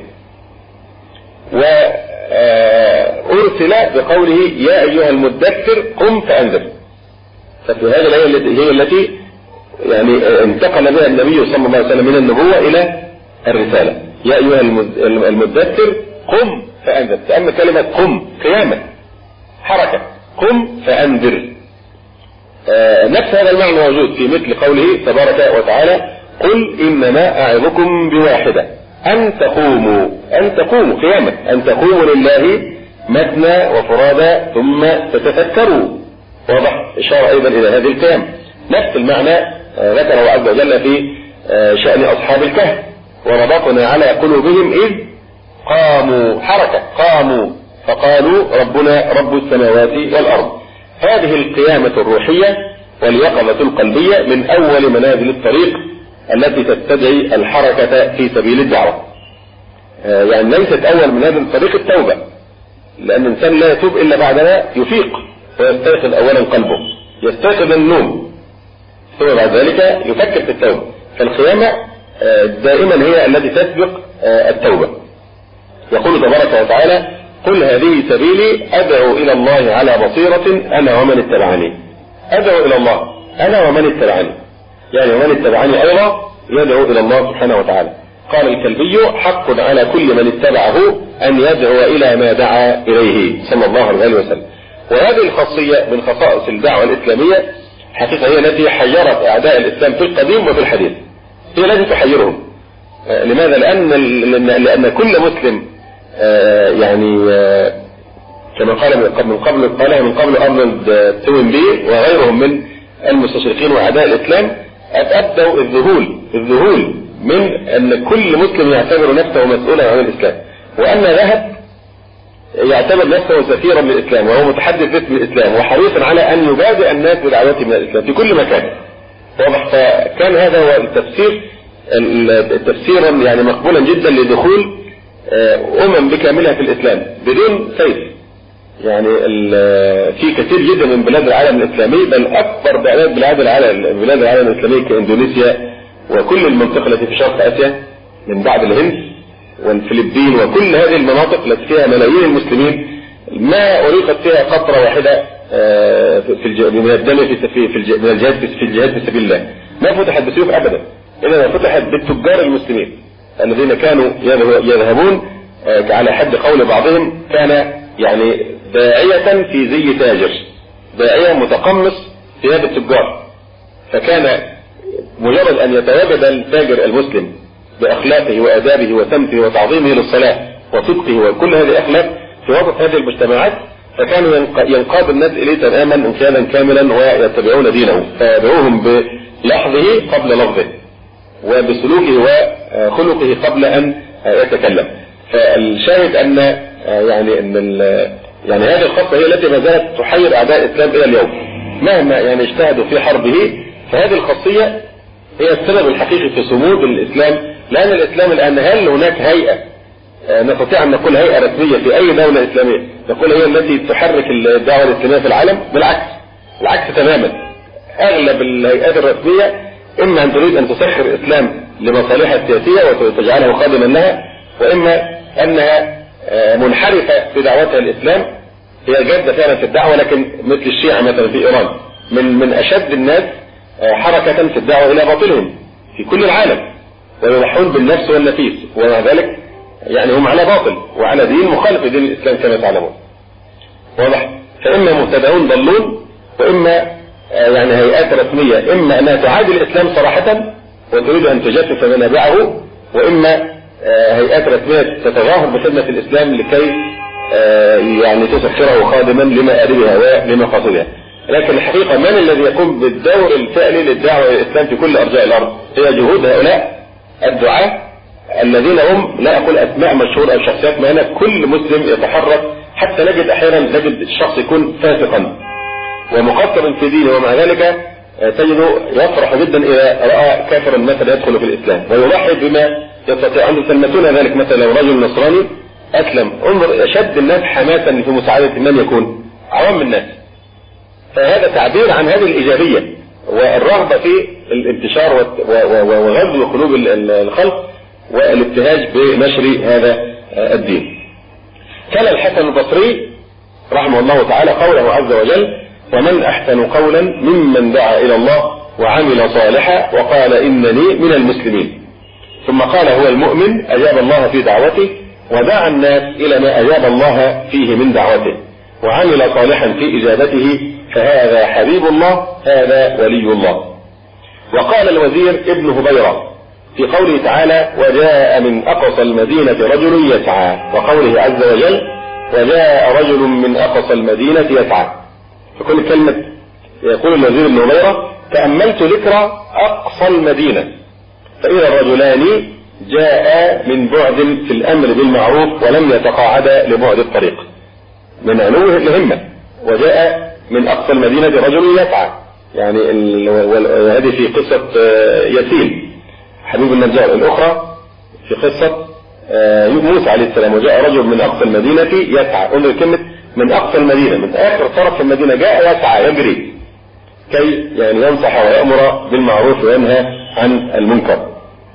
وأرسل بقوله يا أيها المدثر قم فأنذر. ففي هذه الآية هي التي يعني انتقل بها النبي صلى الله عليه وسلم من النبوة إلى الرسالة. يا أيها المدثر قم فأنذر. تأمل كلمة قم، قيامة، حركة، قم فأنذر. نفس هذا المعنى موجود في مثل قوله تبارك وتعالى قل إنما أعظكم بواحدة أن تقوموا قيامة، أن تقوموا لله مثنى وفرادى ثم تتفكروا. واضح؟ إشارة أيضا إلى هذه القيام. نفس المعنى ذكره عز وجل في شأن أصحاب الكهف وربطنا على قلوبهم إذ قاموا، حركة، قاموا فقالوا ربنا رب السماوات والأرض. هذه القيامة الروحية واليقظة القلبية من أول منازل الطريق التي تستدعي الحركة في سبيل الدعوة. يعني ليست أول منازل الطريق التوبة، لأن الإنسان لا يتوب إلا بعدما يفيق ويستيقظ أولا قلبه، يستيقظ النوم، ثم بعد ذلك يفكر في التوبة. فالقيامة دائما هي التي تسبق التوبة. يقول تبارك وتعالى قل هذه سبيلي أدعو إلى الله على بصيرة أنا ومن اتبعني. أدعو إلى الله أنا ومن اتبعني، يعني ومن اتبعني أيضا يدعو إلى الله سبحانه وتعالى. قال الكلبي حق على كل من اتبعه أن يدعو إلى ما دعا إليه صلى الله عليه وسلم. وهذه الخاصية من خصائص الدعوة الإسلامية حقيقة هي التي حيرت أعداء الإسلام في القديم وفي الحديث، هي التي تحيرهم. لماذا؟ لأن كل مسلم يعني كما قال من قبل أرنولد توينبي وغيرهم من المستشرقين وأعداء الإسلام، أبدوا الذهول من أن كل مسلم يعتبر نفسه مسؤولا عن الإسلام، وأن ذهب يعتبر نفسه سفيرا للإسلام وهو متحدث باسم الإسلام وحريصا على أن يبادئ الناس بدعوته من الإسلام في كل مكان. واضح؟ فكان هذا هو التفسيرا يعني مقبولا جدا لدخول بكاملها في الإسلام بدون سيف. يعني في كثير جدا من بلاد العالم الإسلامي، بل أكبر بلاد العالم الإسلامي كإندونيسيا وكل المنطقة التي في شرق آسيا من بعد الهند والفلبين وكل هذه المناطق التي فيها ملايين المسلمين ما أريقت فيها قطرة واحدة من الدم من الجهاد في سبيل الله، ما فتحت بسيوف أبدا، إنما فتحت بالتجار المسلمين الذين كانوا يذهبون على حد قول بعضهم كان يعني داعية في زي تاجر، داعية متقمص ثياب التجار. فكان مجرد أن يتواجد التاجر المسلم بأخلاقه وأدابه وسمته وتعظيمه للصلاة وصدقه وكل هذه الأخلاق في وسط هذه المجتمعات، فكانوا ينقاد الناس إليه تماما انقيادا كاملا ويتبعون دينه، فيدعوهم بلحظه قبل لفظه وبسلوكه وخلقه قبل أن يتكلم. فالشاهد أن يعني هذه الخطة هي التي ما زالت تحير أعداء الإسلام إلى اليوم مهما يعني اجتهدوا في حربه. فهذه الخاصية هي السبب الحقيقي في صمود الإسلام، لأن الإسلام الآن هل هناك هيئة نستطيع أن نقول هيئة رسمية في أي دولة إسلامية نقول هي التي تحرك الدعوة الإسلامية في العالم؟ بالعكس تماما. أغلب الهيئات الرسمية إما أن تريد أن تسخر الإسلام لمصالحها السياسية وتجعله خادما لها، وإما أنها منحرفة في دعوتها الإسلام، هي جادة فعلا في الدعوة لكن مثل الشيعة مثلا في إيران من أشد الناس حركة في الدعوة إلى باطلهم في كل العالم، ويضحون بالنفس والنفيس، ومع ذلك يعني هم على باطل وعلى دين مخالف لدين الإسلام كما تعلمون. واضح؟ فإما مبتدعون ضلون، وإما يعني هيئات رسمية إما أنها تعادي الإسلام صراحة وتريد أن تجسس منابعه، وإما هيئات رسمية تتظاهر بخدمة الإسلام لكي يعني تسخره خادما لمآربها ولمقاصدها. لكن الحقيقة من الذي يقوم بالدور الفعلي للدعوة إلى الإسلام في كل أرجاء الأرض؟ هي جهود هؤلاء الدعاة الذين هم لا أقول أسماء مشهورة أو شخصيات معينة، كل مسلم يتحرك حتى نجد أحيانا الشخص يكون فاسقا ومقصرا في دينه ومع ذلك تجده يفرح جدا إذا رأى كافرا مثلا يدخل في الإسلام ويرحب بما يستطيع أن يسمتون ذلك. مثلا لو رجل نصراني أسلم، انظر أشد الناس حماسا في مساعدة من يكون عوام الناس. فهذا تعبير عن هذه الإيجابية والرغبة في الانتشار وغزو قلوب الخلق والابتهاج بنشر هذا الدين. كان الحسن البصري رحمه الله تعالى قوله عز وجل: ومن أحسن قولا ممن دعا إلى الله وعمل صالحا وقال إنني من المسلمين. ثم قال: هو المؤمن أجاب الله في دعوته ودعا الناس إلى ما أجاب الله فيه من دعوته وعمل صالحا في إجابته، فهذا حبيب الله، هذا ولي الله. وقال الوزير ابن هبيرة في قوله تعالى: وجاء من أقصى المدينة رجل يسعى، وقوله عز وجل: وجاء رجل من أقصى المدينة يسعى. فكل كلمة يقول الوزير ابن هبيرة: تأملت ذكر أقصى المدينة، فإذا الرجلان جاء من بعد في الأمر بالمعروف ولم يتقاعدا لبعد الطريق، من علوه الهمة. وجاء من أقصى المدينة رجل يسعى، يعني هذه في قصة ياسين حبيب النجار. الأخرى في قصة موسى عليه السلام: وجاء رجل من أقصى المدينة يسعى. انظر كلمة من أقصى المدينة، من آخر طرف المدينة جاء يسعى يجري كي يعني ينصح ويأمر بالمعروف وينهى عن المنكر.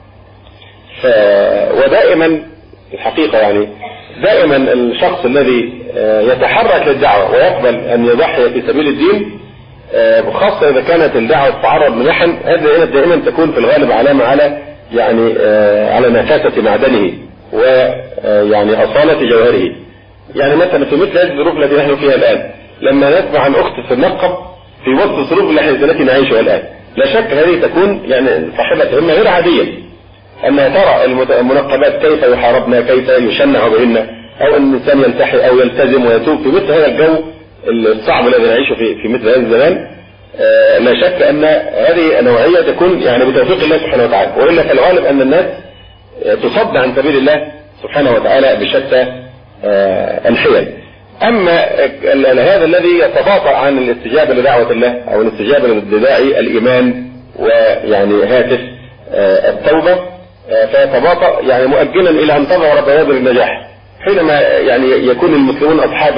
ودائما الحقيقة يعني دائما الشخص الذي يتحرك للدعوة ويقبل أن يضحي في سبيل الدين، خاصة إذا كانت الدعوة تتعرض لمحن، هذا دائما تكون في الغالب علامة على يعني على نفاسة معدنه ويعني أصالة جوهره. يعني مثلا في مثل هذه الظروف التي نحن فيها الآن، لما نسمع عن أخت في المنقب في وسط الظروف التي نعيشها الآن، لا شك هذه تكون يعني صاحبة همة غير عادية، أنها ترى المنقبات كيف يحاربن، كيف يشنع بهن، أو أن الإنسان يلتحي أو يلتزم ويتوب في مثل هذا الجو الصعب الذي نعيشه في مثل هذا الزمان. لا شك أن هذه النوعية تكون يعني بتوفيق الله سبحانه وتعالى، وإلا في الغالب أن الناس تصد عن سبيل الله سبحانه وتعالى بشتى الحيل. أما هذا الذي يتباطأ عن الاستجابة لدعوة الله أو الاستجابة لداعي الإيمان ويعني هاتف التوبة، فيتباطأ يعني مؤجلا إلى أن تظهر بوادر النجاح، حينما يعني يكون المسلمون أصحاب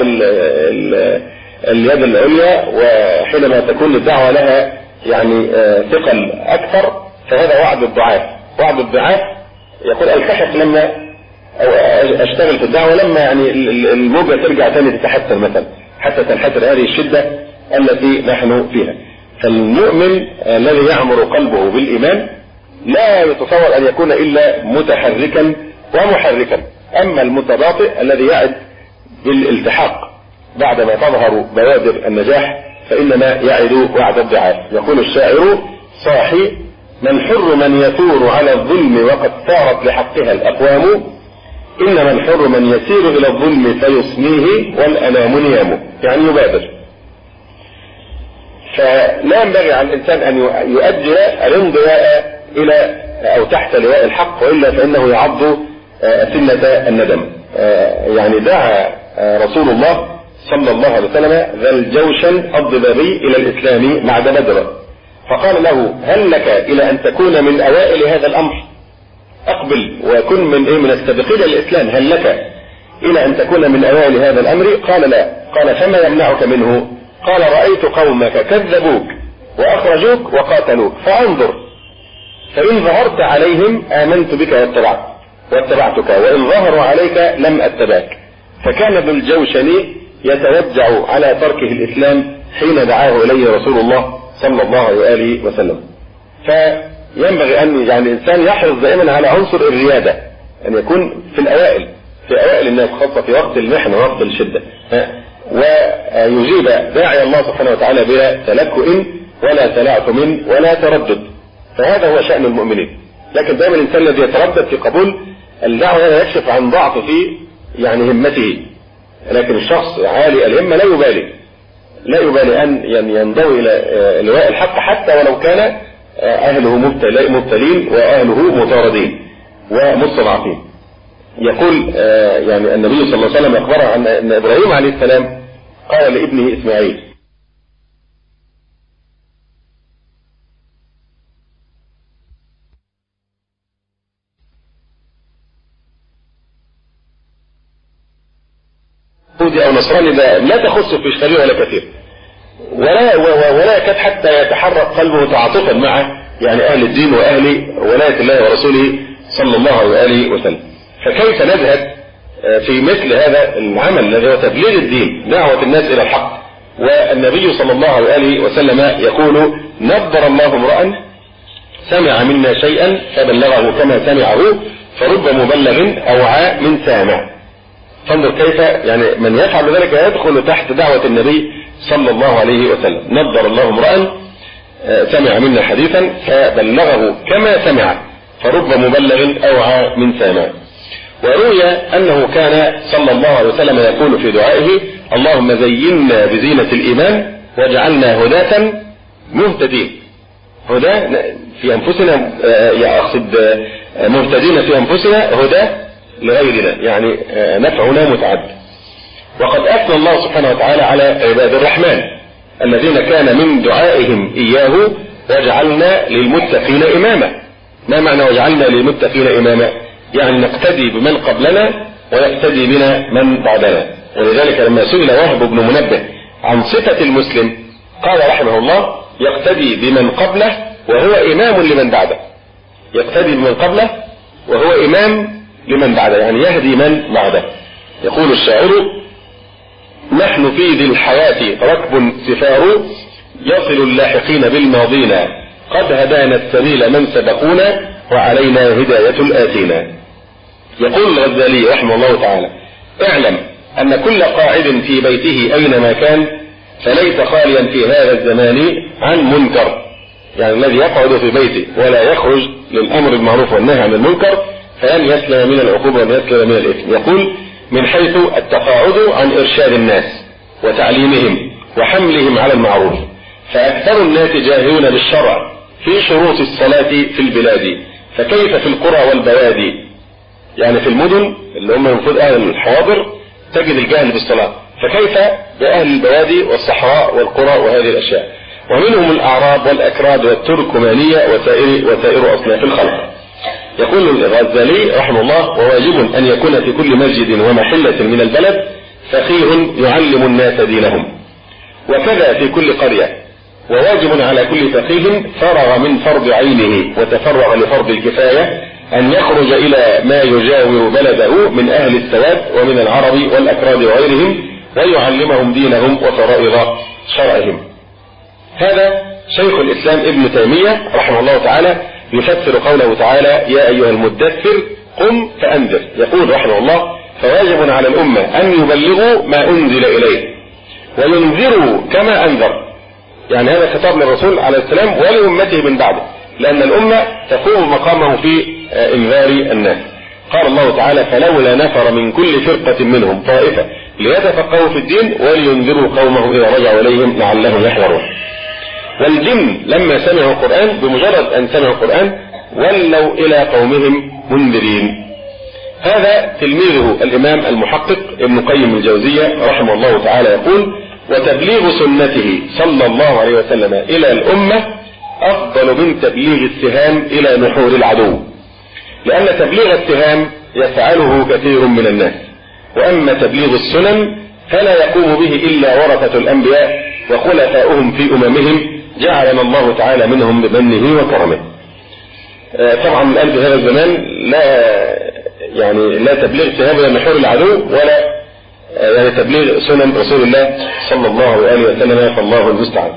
اليد العليا، وحينما تكون الدعوة لها يعني ثقل أكثر، فهذا وعد الضعاف. وعد الضعاف يقول التحق لما أو أشتغل في الدعوة لما يعني الموجة ترجع ثاني تتحسن مثلا، حتى تنحسر هذه الشدة التي نحن فيها. فالمؤمن الذي يعمر قلبه بالإيمان لا يتصور أن يكون إلا متحركا ومحركا. أما المتباطئ الذي يعد بالالتحاق بعدما تظهر بوادر النجاح فإنما يعد وعد الضعاف. يقول الشاعر: صاحي من حر من يثور على الظلم وقد ثارت لحقها الأقوام، إنما الحر من يسير إلى الظلم فيصميه والأنام نيام. يعني يبادر. فلا ينبغي على الإنسان أن يؤجل الانضواء إلى أو تحت لواء الحق، وإلا فإنه يعض سنة الندم. يعني دعا رسول الله صلى الله عليه وسلم ذا الجوشن الضبابي إلى الإسلام بعد بدر، فقال له: هل لك إلى أن تكون من أوائل هذا الأمر؟ أقبل وكن من السابقين الإسلام، هل لك إلى أن تكون من أوائل هذا الأمر؟ قال: لا. قال: فما يمنعك منه؟ قال: رأيت قومك كذبوك وأخرجوك وقاتلوك، فانظر، فإن ظهرت عليهم آمنت بك واتبعتك، وإن ظهروا عليك لم أتبعك. فكان ذو الجوشن يتوجع على تركه الإسلام حين دعاه إليه رسول الله صلى الله عليه وسلم. فينبغي أن يعني الإنسان يحرص دائما على عنصر الريادة، أن يكون في أوائل الناس، خاصة في وقت المحنة ووقت الشدة، ويجيب داعي الله سبحانه وتعالى بلا تلكؤ ولا تلعثم ولا تردد. فهذا هو شأن المؤمنين. لكن دائما الإنسان الذي يتردد في قبول الدعوة هذا يكشف عن ضعف في يعني همته. لكن الشخص عالي الهمة لا يبالي أن ينضوي إلى لواء الحق حتى ولو كان أهله مبتلين وأهله مطاردين ومستضعفين. يقول يعني النبي صلى الله عليه وسلم أخبر عن أن إبراهيم عليه السلام قال لابنه إسماعيل: يهودي أو نصراني ده لا تخصه في قليل ولا كثير، ولا يكاد حتى يتحرك قلبه تعاطفا مع يعني أهل الدين وأهل ولاية الله ورسوله صلى الله عليه وسلم. فكيف نزهد في مثل هذا العمل الذي هو تبليغ الدين، دعوة الناس إلى الحق، والنبي صلى الله عليه وسلم يقول: نبر الله امرأ سمع منا شيئا فبلغه كما سمعه فرب مبلغ أوعى من سامع. فانظر كيف يعني من يفعل ذلك يدخل تحت دعوة النبي صلى الله عليه وسلم. نبر الله امرأ سمع منا حديثا فبلغه كما سمع فرب مبلغ أوعى من سامع. وروي أنه كان صلى الله عليه وسلم يقول في دعائه: اللهم زينا بزينة الإيمان واجعلنا هداة مهتدين. هدى في أنفسنا، أقصد مهتدين في أنفسنا، هدى لغيرنا، يعني نفعنا متعد. وقد أثنى الله سبحانه وتعالى على عباد الرحمن الذين كان من دعائهم إياه: واجعلنا للمتقين إماما. ما معنى واجعلنا للمتقين إماما؟ يعني نقتدي بمن قبلنا ويقتدي بنا من بعدنا. ولذلك لما سئل وهب بن منبه عن صفة المسلم قال رحمه الله: يقتدي بمن قبله وهو إمام لمن بعده. يقتدي بمن قبله وهو إمام لمن بعده، يعني يهدي من بعده. يقول الشاعر: نحن في ذي الحياة ركب سفار يصل اللاحقين بالماضين، قد هدانا السبيل من سبقونا وعلينا هداية الآتينا. يقول الغزالي رحمه الله تعالى: اعلم أن كل قاعد في بيته أينما كان فليس خاليا في هذا الزمان عن منكر. يعني الذي يقعد في بيته ولا يخرج للأمر المعروف والنهي عن المنكر فلن يسلم من العقوبة ولن يسلم من الإثم. يقول: من حيث التقاعد عن إرشاد الناس وتعليمهم وحملهم على المعروف، فأكثر الناس جاهلون بالشرع في شروط الصلاة في البلاد، فكيف في القرى والبوادي؟ يعني في المدن اللي هم المفروض أهل الحواضر تجد الجهل بالصلاة، فكيف بأهل البوادي والصحراء والقرى وهذه الأشياء؟ ومنهم الأعراب والأكراد والتركمانية وسائر أصناف الخلق. يقول الغزالي رحمه الله: وواجب أن يكون في كل مسجد ومحلة من البلد فقيه يعلم الناس دينهم، وكذا في كل قرية. وواجب على كل فقيه فرغ من فرض عينه وتفرغ لفرض الكفاية أن يخرج إلى ما يجاور بلده من أهل السواد ومن العرب والأكراد وغيرهم ويعلمهم دينهم وفرائض شرعهم. هذا شيخ الإسلام ابن تيمية رحمه الله تعالى يفسر قوله تعالى: يا أيها المدثر قم فأنذر. يقول رحمه الله: فواجب على الأمة أن يبلغوا ما أنزل إليه وينذروا كما أنذر. يعني هذا خطاب للرسول عليه السلام ولأمته من بعده، لأن الأمة تقوم مقامه في إنذار الناس. قال الله تعالى: فلولا نفر من كل فرقة منهم طائفة ليتفقهوا في الدين ولينذروا قومهم إذا رجعوا إليهم لعلهم يحذرون. والجن لما سمعوا القرآن بمجرد أن سمعوا القرآن ولوا إلى قومهم منذرين. هذا تلميذه الإمام المحقق ابن قيم الجوزية رحمه الله تعالى يقول: وتبليغ سنته صلى الله عليه وسلم إلى الأمة أفضل من تبليغ السهام إلى نحور العدو، لأن تبليغ السهام يفعله كثير من الناس، وأما تبليغ السنن فلا يقوم به إلا ورثة الأنبياء وخلفاؤهم في أممهم، جعلنا الله تعالى منهم بمنه وكرمه. طبعا الآن في هذا الزمان لا تبليغ سهام إلى نحور العدو ولا يعني تبليغ سنن رسول الله صلى الله عليه وسلم، فالله المستعان.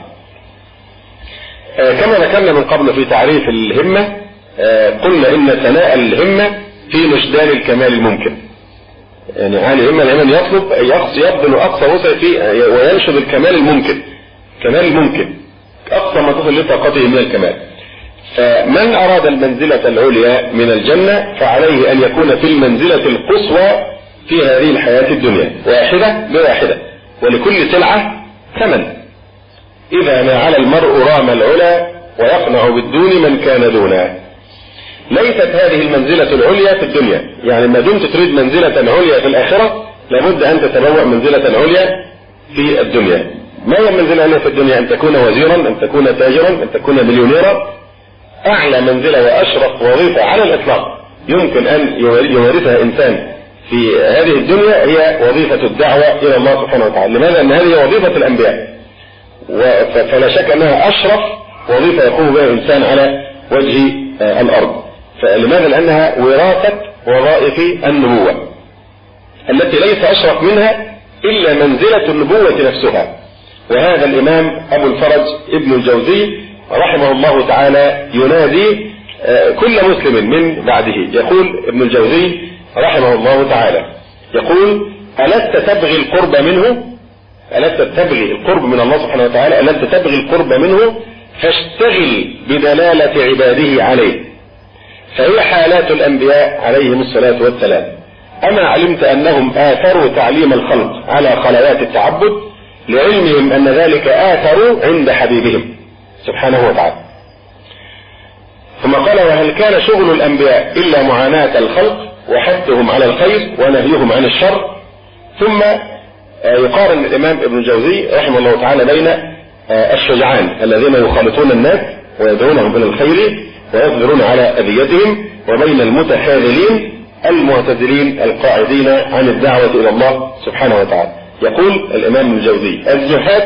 كما ذكرنا من قبل في تعريف الهمة، قلنا إن ثناء الهمة في نشدان الكمال الممكن. يعني عالي همة لمن يبذل أقصى وسعه فيه وينشد الكمال الممكن، كمال الممكن أقصى ما تصل لطاقته من الكمال. فمن أراد المنزلة العليا من الجنة فعليه أن يكون في المنزلة القصوى في هذه الحياة الدنيا، واحدة بواحدة، ولكل سلعة ثمن. إذا ما على المرء رام العلا ويقنع بالدون من كان دونه. ليست هذه المنزلة العليا في الدنيا، يعني ما دمت تريد منزلة عليا في الآخرة لابد أن تتبوأ منزلة عليا في الدنيا. ما هي المنزلة العليا في الدنيا؟ أن تكون وزيرا، أن تكون تاجرا، أن تكون مليونيرا. أعلى منزلة وأشرف وظيفة على الإطلاق يمكن أن يمارسها إنسان في هذه الدنيا هي وظيفة الدعوة إلى الله سبحانه وتعالى. لماذا؟ أن هذه وظيفة الأنبياء، فلا شك أنها أشرف وظيفة يقوم بها الإنسان على وجه الأرض. فلماذا؟ لأنها وراثة وظائف النبوة التي ليس أشرف منها إلا منزلة النبوة نفسها. وهذا الإمام أبو الفرج ابن الجوزي رحمه الله تعالى ينادي كل مسلم من بعده. يقول ابن الجوزي رحمه الله تعالى، يقول: ألست تبغي القرب منه؟ ألست تبغي القرب من الله سبحانه وتعالى؟ ألست تبغي القرب منه؟ فاشتغل بدلالة عباده عليه، فهي حالات الأنبياء عليهم الصلاة والسلام. أما علمت أنهم آثروا تعليم الخلق على خلوات التعبد لعلمهم أن ذلك آثروا عند حبيبهم سبحانه وتعالى. ثم قال: وهل كان شغل الأنبياء إلا معاناة الخلق وحثهم على الخير ونهيهم عن الشر؟ ثم يقارن الإمام ابن الجوزي رحمه الله تعالى بين الشجعان الذين يخالطون الناس ويدعونهم إلى الخير ويصبرون على أذيتهم، وبين المتخاذلين المعتزلين القاعدين عن الدعوة إلى الله سبحانه وتعالى. يقول الإمام ابن الجوزي: الزهاد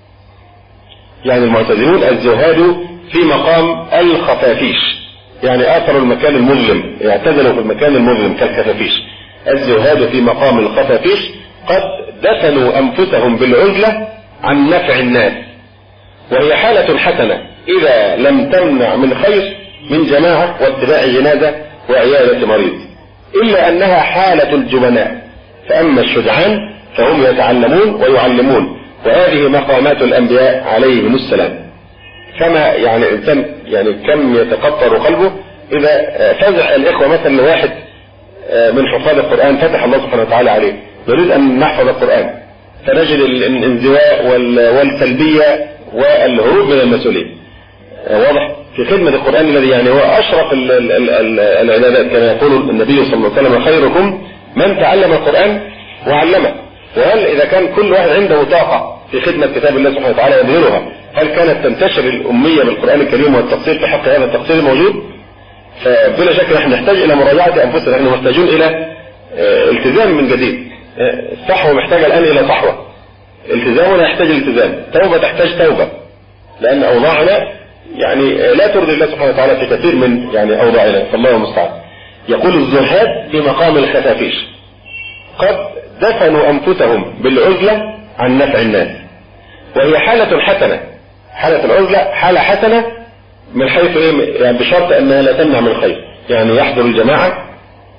يعني المعتزلون الزهاد في مقام الخفافيش، يعني آثروا المكان المظلم، اعتزلوا في المكان المظلم كالخفافيش. الزهاد في مقام الخفافيش قد دفنوا أنفسهم بالعزلة عن نفع الناس، وهي حالة حسنة إذا لم تمنع من خير من جماعة واتباع جنازة وعيادة مريض، إلا أنها حالة الجبناء. فأما الشجعان فهم يتعلمون ويعلمون، وهذه مقامات الأنبياء عليهم السلام. كما يعني الإنسان يعني كم يتقطر قلبه إذا فزع الإخوة مثلا لواحد من حفاظ القرآن فتح الله سبحانه وتعالى عليه نريد أن نحفظ القرآن، فنجد الانزواء والسلبية والهروب من المسؤولية. واضح؟ في خدمة القرآن الذي يعني هو أشرف العبادات، كما يقول النبي صلى الله عليه وسلم: خيركم من تعلم القرآن وعلمه. وهل إذا كان كل واحد عنده طاقة في خدمة كتاب الله سبحانه وتعالى يبذلها، هل كانت تنتشر الأمية بالقرآن الكريم والتقصير في حق هذا التقصير الموجود؟ فبلا شك نحن نحتاج إلى مراجعة أنفسنا، نحن محتاجون إلى التزام من جديد. الصحوة محتاجة الآن إلى صحوة، التزامنا يحتاج التزام، توبة تحتاج توبة، لأن أوضاعنا يعني لا ترضي الله سبحانه وتعالى في كثير من يعني أوضاعنا، فالله المستعان. يقول: الزهاد في مقام الخفافيش قد دفنوا أنفسهم بالعزلة عن نفع الناس، وهي حالة حسنة. حالة العزلة حالة حسنة من حيث يعني بشرط أنها لا تمنع من خير، يعني يحضر الجماعة،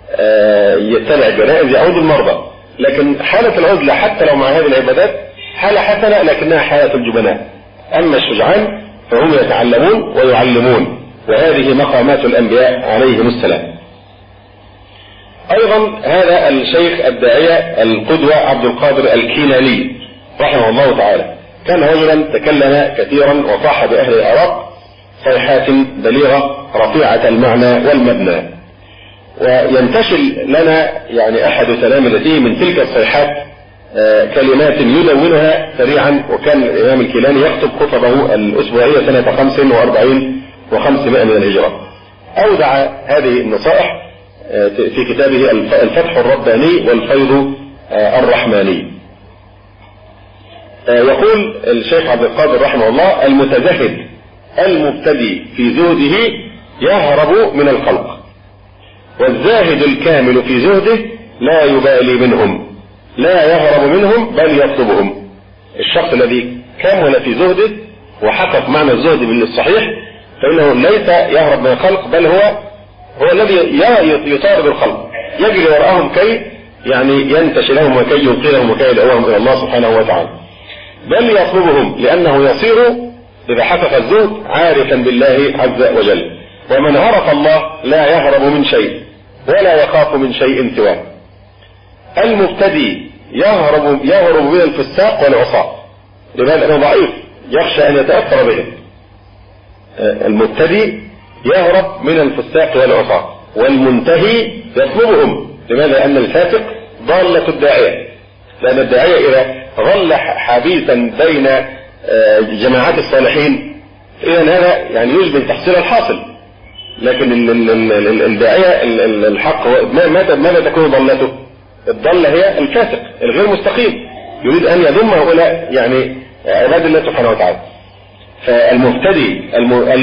يتبع الجنائز، يعود المرضى. لكن حالة العزلة حتى لو مع هذه العبادات حالة حسنة لكنها حالة الجبناء. أما الشجعان فهم يتعلمون ويعلمون، وهذه مقامات الأنبياء عليهم السلام. أيضا هذا الشيخ الداعية القدوة عبد القادر الكيلاني رحمه الله تعالى كان رجلا تكلم كثيرا وصاح بأهل العراق صيحات بليغة رفيعة المعنى والمبنى. وينتشل لنا يعني أحد تلامذته من تلك الصيحات كلمات يدونها سريعا. وكان الإمام الكيلاني يكتب خطبه الأسبوعية سنة 45 و500 من الهجرة. أودع هذه النصائح في كتابه الفتح الرباني والفيض الرحماني. يقول الشيخ عبد القادر رحمه الله: المتزهد المبتدي في زهده يهرب من الخلق، والزاهد الكامل في زهده لا يبالي منهم، لا يهرب منهم بل يطلبهم. الشخص الذي كامل في زهده وحقق معنى الزهد بالصحيح فإنه ليس يهرب من الخلق، بل هو الذي يطارد الخلق، يجري وراءهم كي يعني ينتشلهم وكي ينقلهم وكي يدعوهم إلى الله سبحانه وتعالى، بل يطلبهم لأنه يصير إذا حقق الزهد عارفا بالله عز وجل. ومن عرف الله لا يهرب من شيء ولا يخاف من شيء سواه. المبتدي يهرب من الفساق والعصاة، لماذا؟ لأنه ضعيف يخشى أن يتأثر بهم. المبتدي يهرب من الفساق والعصاة، والمنتهي يطلبهم. لماذا؟ لأن الفاسق ضالة الداعية، لأن الداعية إذا ظل حبيسا بين جماعات الصالحين إذا هذا يعني يجب تحصيل الحاصل. لكن الداعية الحق ماذا تكون ضلته؟ الضال هي الفاسق الغير مستقيم، يريد أن يضم هؤلاء يعني عباد الله سبحانه وتعالى. فالمبتدي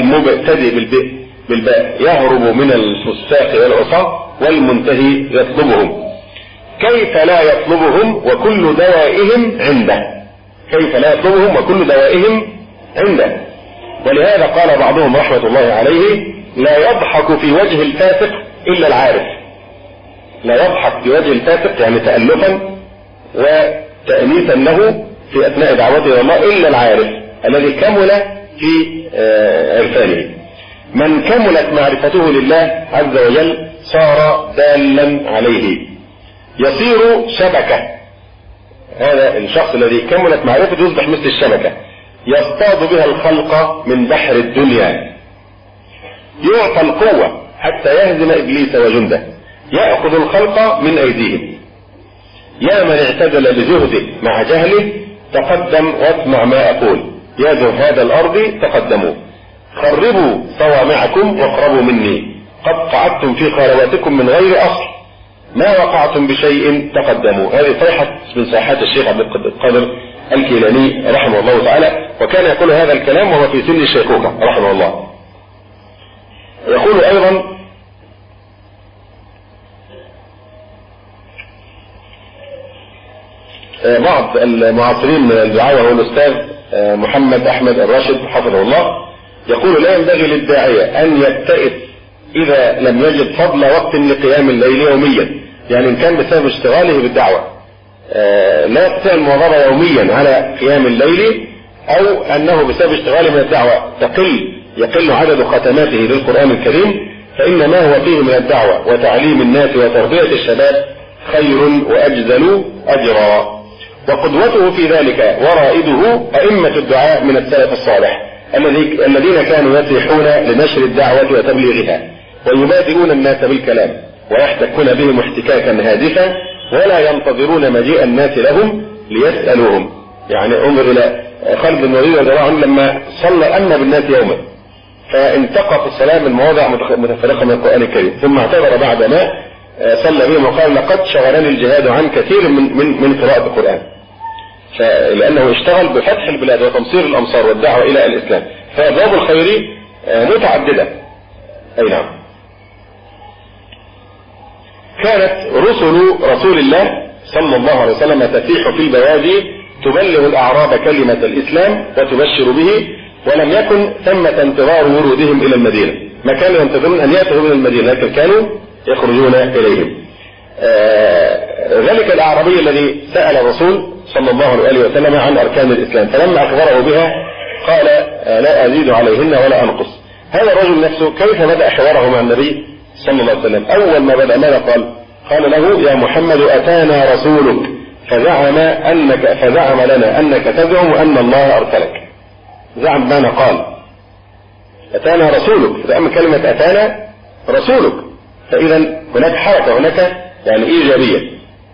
بالباء يهرب من الفساق والعصاة، والمنتهي يطلبهم. كيف لا يطلبهم وكل دوائهم عنده؟ كيف لا يطلبهم وكل دوائهم عنده؟ ولهذا قال بعضهم رحمة الله عليه: لا يضحك في وجه الفاسق إلا العارف. لا يضحك في وجه الفاسق يعني تألفا وتأنيثا له في أثناء دعوته إلى الله إلا العارف الذي كمل في عرفانه. من كملت معرفته لله عز وجل صار دالا عليه، يصير شبكة. هذا الشخص الذي كملت معرفته يصبح مثل الشبكة يصطاد بها الخلق من بحر الدنيا. يعطى القوة حتى يهزم إبليس وجنده، يأخذ الخلق من أيديهم. يا من اعتدل بزهده مع جهله تقدم واسمع ما أقول، يا زهاد الأرض تقدموا. خربوا صوامعكم واقربوا مني، قد قعدتم في خلواتكم من غير أصل، ما وقعتم بشيء تقدموا. هذه صيحة من صيحات الشيخ عبد القادر الكيلاني رحمه الله تعالى، وكان يقول هذا الكلام وهو في سن الشيخوخة رحمه الله. يقول أيضا: بعض المعاصرين من الدعاء وهو الأستاذ محمد أحمد الراشد حفظه الله يقول: لا ينبغي للداعية أن يبتئس إذا لم يجد فضل وقت لقيام الليل يوميا. يعني إن كان بسبب اشتغاله بالدعوة لا يستطيع المواظبة يوميا على قيام الليل، أو أنه بسبب اشتغاله من الدعوة يقل عدد ختماته للقرآن الكريم، فإن ما هو فيه من الدعوة وتعليم الناس وتربية الشباب خير وأجزل أجرا. وقدوته في ذلك ورائده أئمة الدعاء من السلف الصالح الذين كانوا يسيحون لنشر الدعوة وتبليغها، ويبادئون الناس بالكلام ويحتكون بهم احتكاكا هادفا، ولا ينتظرون مجيء الناس لهم ليسألوهم. يعني انظر إلى خالد بن الوليد رضي الله عنه لما صلى أن بالناس يوما، فانتقى في الصلاة من مواضع متفرقة من القرآن الكريم، ثم اعتذر بعدما صلى بهم وقال: لقد شغلني الجهاد عن كثير من قراءة القرآن، لأنه اشتغل بفتح البلاد وتمصير الأمصار والدعوة إلى الإسلام. فأبواب الخير متعددة. أي نعم. كانت رسل رسول الله صلى الله عليه وسلم تسيح في البوادي تبلغ الأعراب كلمة الإسلام وتبشر به، ولم يكن ثمة انتظار ورودهم إلى المدينة. ما كانوا ينتظرون أن يأتوا من المدينة، لكن كانوا يخرجون إليهم. ذلك الأعرابي الذي سأل الرسول صلى الله عليه وسلم عن أركان الإسلام، فلما أخبره بها قال: لا أزيد عليهن ولا أنقص. هذا الرجل نفسه كيف بدأ حواره مع النبي صلى الله عليه وسلم؟ أول ما بدأ ماذا قال له: يا محمد أتانا رسولك فزعم لنا أنك تزعم أن الله أرسلك. زعم ماذا قال؟ أتانا رسولك، فأما كلمة أتانا رسولك، فإذا هناك حركة، هناك يعني إيجابية.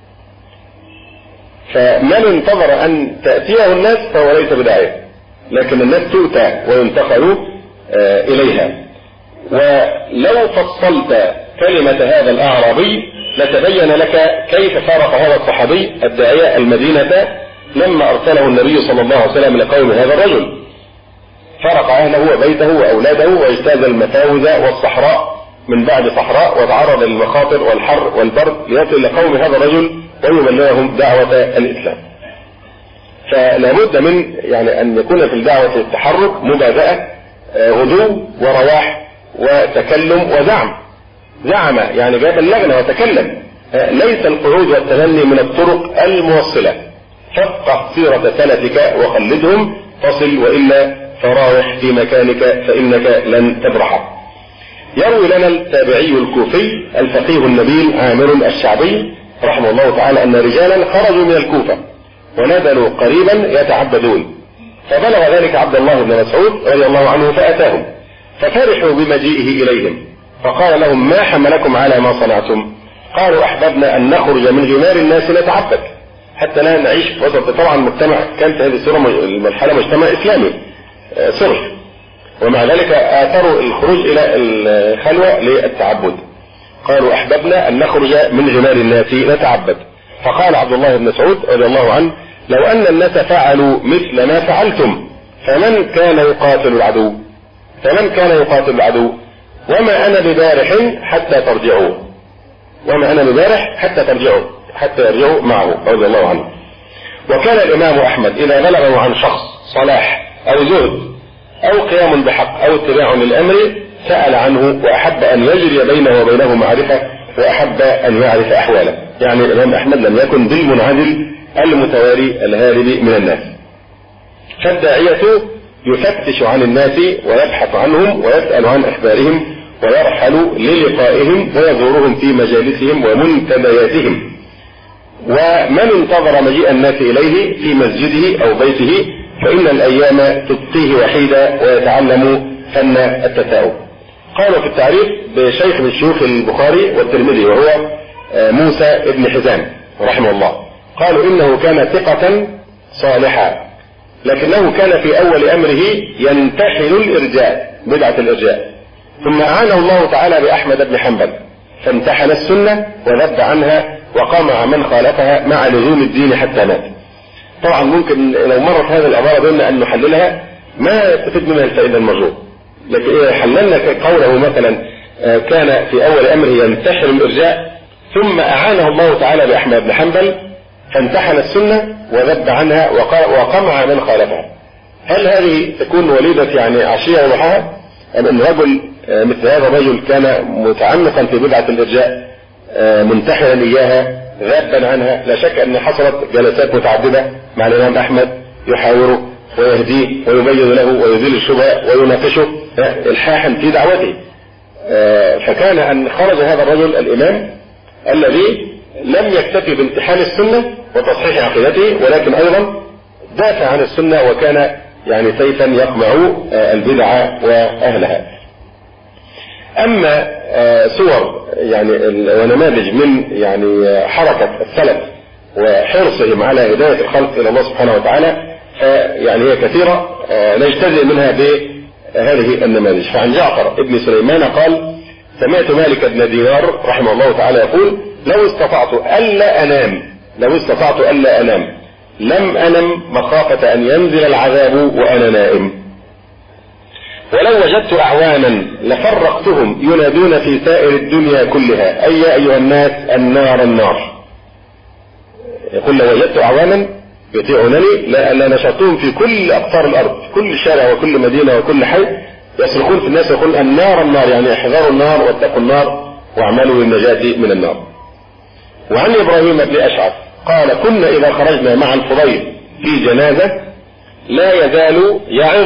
فمن انتظر أن تأتيه الناس فهو ليس بداعية، لكن الناس تؤتى وينتقل إليها. ولو فصلت كلمة هذا الأعرابي لتبين لك كيف فارق هذا الصحابي الداعية المدينة لما أرسله النبي صلى الله عليه وسلم لقوم هذا الرجل. فرق أهله وبيته وأولاده واجتاز المفاوز والصحراء من بعد صحراء، وتعرض للمخاطر والحر والبرد ليصل لقوم هذا الرجل ويبلغهم دعوة الإسلام. فلا بد من يعني أن يكون في الدعوة التحرك، مبادئة، غدو ورواح وتكلم زعم يعني جاب اللجنة وتكلم. ليس القعود والتغني من الطرق الموصلة. فقه سيرة سلفك وخلدهم تصل، وإلا فراوح في مكانك فإنك لن تبرح. يروي لنا التابعي الكوفي الفقيه النبيل عامر الشعبي رحمه الله تعالى أن رجالا خرجوا من الكوفة ونزلوا قريبا يتعبدون، فبلغ ذلك عبد الله بن مسعود رضي الله عنه فأتاهم، ففرحوا بمجيئه إليهم، فقال لهم: ما حملكم على ما صنعتم؟ قالوا: أحببنا أن نخرج من غمار الناس نتعبد حتى لا نعيش في وسط. طبعا المجتمع كان في هذه المرحلة مجتمع إسلامي صرف، ومع ذلك آثروا الخروج إلى الخلوة للتعبد. قالوا: أحببنا أن نخرج من غمار الناس نتعبد فقال عبد الله بن مسعود رضي الله عنه: لو أن الناس فعلوا مثل ما فعلتم فمن كان يقاتل العدو وما أنا ببارح حتى ترجعوا حتى يرجعوا معه رضي الله عنه. وكان الإمام أحمد إذا بلغه عن شخص صلاح أو زهد أو قيام بحق أو اتباع للأمر سأل عنه وأحب أن يجري بينه وبينه معرفة وأحب أن يعرف أحواله. يعني الإمام أحمد لم يكن بالمنعزل المتواري الهارب من الناس. فالداعية يفتش عن الناس ويبحث عنهم ويسأل عن أخبارهم ويرحل للقائهم ويزورهم في مجالسهم ومنتدياتهم. ومن انتظر مجيء الناس إليه في مسجده أو بيته فإن الأيام تبقيه وحيدا ويتعلم فن التثاؤب. قالوا في التعريف بشيخ من شيوخ البخاري والترمذي وهو موسى بن حزام رحمه الله، قالوا إنه كان ثقة صالحا لكنه كان في أول أمره ينتحل الإرجاء، بدعة الإرجاء، ثم أعانه الله تعالى بأحمد بن حنبل فامتحن السنة وذب عنها وقمع من خالفها مع لزوم الدين حتى مات. طبعا ممكن لو مرت هذه العبارة دون أن نحللها ما يستفيد منها الفائدة المرجوة، لكن إذا حللنا قوله مثلا كان في أول أمره ينتحل الإرجاء ثم أعانه الله تعالى بأحمد بن حنبل فامتحن السنة وذب عنها وقمع من خالفها، هل هذه تكون وليدة يعني عشية وضحاها أم أن رجل مثل هذا الرجل كان متعمقا في بدعة الإرجاء منتحلا إياها ذابا عنها؟ لا شك أن حصلت جلسات متعددة مع الإمام أحمد يحاوره ويهديه ويبين له ويزيل الشبهة ويناقشه إلحاحا في دعوته. فكان أن خرج هذا الرجل الإمام الذي لم يكتفي بامتحان السنة وتصحيح عقيدته ولكن أيضا دافع عن السنة وكان يعني سيفا يقمع البدع وأهلها. أما صور يعني ونماذج من يعني حركة السلف وحرصهم على هداية الخلق إلى الله سبحانه وتعالى فيعني هي كثيرة نجتزئ منها بهذه النماذج. فعن جعفر ابن سليمان قال: سمعت مالك بن دينار رحمه الله تعالى يقول: لو استطعت ألا أنام لم أنم مخافة أن ينزل العذاب وأنا نائم، ولو وجدت أعوانا لفرقتهم ينادون في سائر الدنيا كلها أي يا أيها الناس النار. يقول: لو وجدت أعوانا يطيعونني لا نشرتهم في كل أقطار الأرض، كل شارع وكل مدينة وكل حي يصرخون في الناس يقول النار يعني احذروا النار واتقوا النار واعملوا للنجاة من النار. وعن إبراهيم بن أشعث قال: كنا إذا خرجنا مع الفضيل في جنازة لا يزال يعظ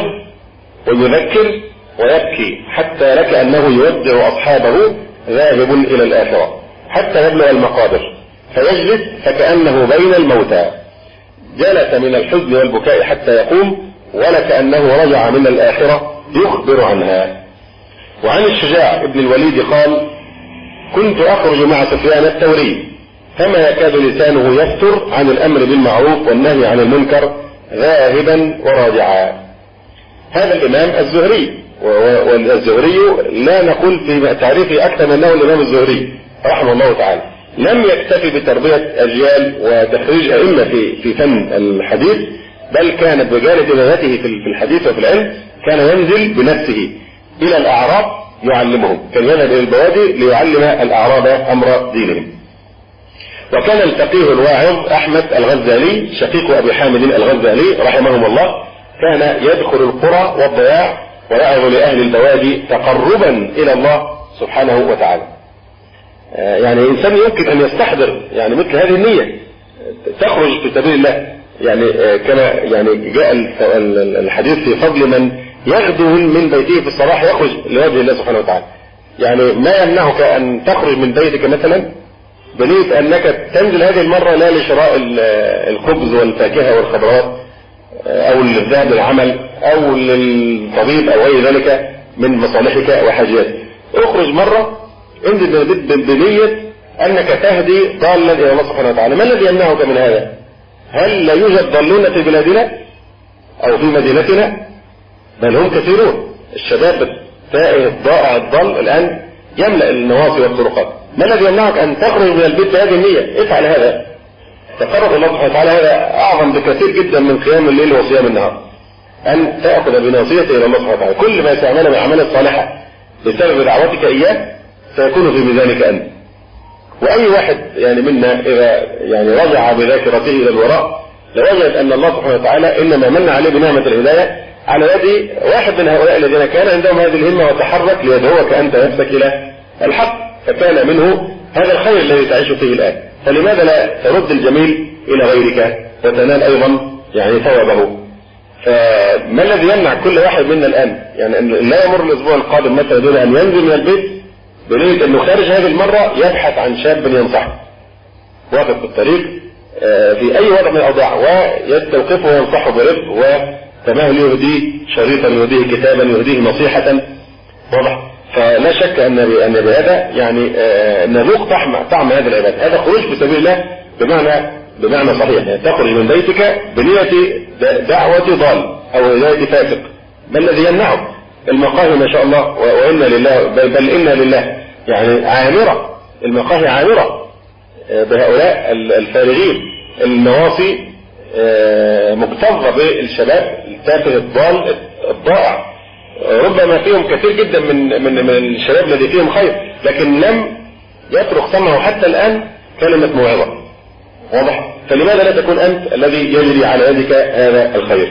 ويذكر ويبكي حتى لكأنه يودع أصحابه ذاهب إلى الآخرة حتى يبلغ المقابر فيجلس فكأنه بين الموتى، جلس من الحزن والبكاء حتى يقوم ولكأنه رجع من الآخرة يخبر عنها. وعن الشجاع ابن الوليد قال: كنت أخرج مع سفيان الثوري فما يكاد لسانه يفتر عن الأمر بالمعروف والنهي عن المنكر ذاهبا وراجعا. هذا الإمام الزهري، والزهري لا نقول في تعريفه أكثر من أنه الإمام الزهري رحمه الله تعالى لم يكتفي بتربية أجيال وتخريج أئمة في فن الحديث، بل كان بجانب إمامته في الحديث وفي العلم كان ينزل بنفسه إلى الأعراب يعلمهم، كان يذهب إلى البوادي ليعلم الأعراب أمر دينهم. وكان الفقيه الواعظ أحمد الغزالي شقيق أبي حامد الغزالي رحمهم الله كان يدخل القرى والضياع ويعظ لأهل البوادي تقربا إلى الله سبحانه وتعالى. يعني إنسان يمكن أن يستحضر يعني مثل هذه النية تخرج في سبيل الله، يعني كما يعني جاء الحديث في فضل من يغدو من بيته في الصباح يخرج لوجه الله سبحانه وتعالى. يعني ما يمنعك أن تخرج من بيتك مثلا بنية أنك تنزل هذه المرة لا لشراء الخبز والفاكهة والخضروات أو للذهاب للعمل أو للطبيب أو غير ذلك من مصالحك وحاجاتك. اخرج مرة انزل بنية أنك تهدي ضالا إلى الله سبحانه وتعالى. ما الذي يمنعك من هذا؟ هل لا يوجد ضالون في بلادنا أو في مدينتنا؟ بل هم كثيرون. الشباب التائه الضائع الضال الآن يملأ النواصي والطرقات. ما الذي يمنعك أن تخرج من البيت بهذه النية؟ افعل هذا تقرب الله سبحانه وتعالى هذا أعظم بكثير جدا من قيام الليل وصيام النهار، أن تأخذ بناصيته إلى الله سبحانه وتعالى. كل ما تعمله من الأعمال الصالحة بسبب دعوتك إياه سيكون في ميزانك أنت. وأي واحد يعني منا إذا يعني رجع بذاكرته إلى الوراء لوجد أن الله سبحانه وتعالى إنما من عليه بنعمة الهداية على يد واحد من هؤلاء الذين كان عندهم هذه الهمة وتحرك ليدعوك أنت نفسك إلى الحق، فكان منه هذا الخير الذي تعيش فيه الآن. فلماذا لا ترد الجميل إلى غيرك وتنال أيضا يعني ثوابه؟ فما الذي يمنع كل واحد منا الآن يعني أن لا يمر الأسبوع القادم مثلا دون أن ينزل من البيت بنية أنه خارج هذه المرة يبحث عن شاب ينصحه واقف في الطريق في أي وضع من الأوضاع ويستوقفه وينصحه برفق وتماهل، يهديه شريطا، يهديه كتابا، يهديه نصيحة. واضح؟ فلا شك أن بهذا يعني نذوق طعم هذا العبادة. هذا خروج في سبيل الله بمعنى صحيح، يعني تخرج من بيتك بنية دعوة ضال أو هداية فاسق. ما الذي يمنعه؟ المقاهي ما شاء الله وإنا لله بل إنا لله يعني عامرة، المقاهي عامرة بهؤلاء الفارغين، النواصي مكتظة بالشباب التافه الضال الضائع، ربما فيهم كثير جدا من الشباب الذي فيهم خير، لكن لم يترك سمعه حتى الآن كلمة موعظة. واضح؟ فلماذا لا تكون أنت الذي يجري على يدك هذا الخير؟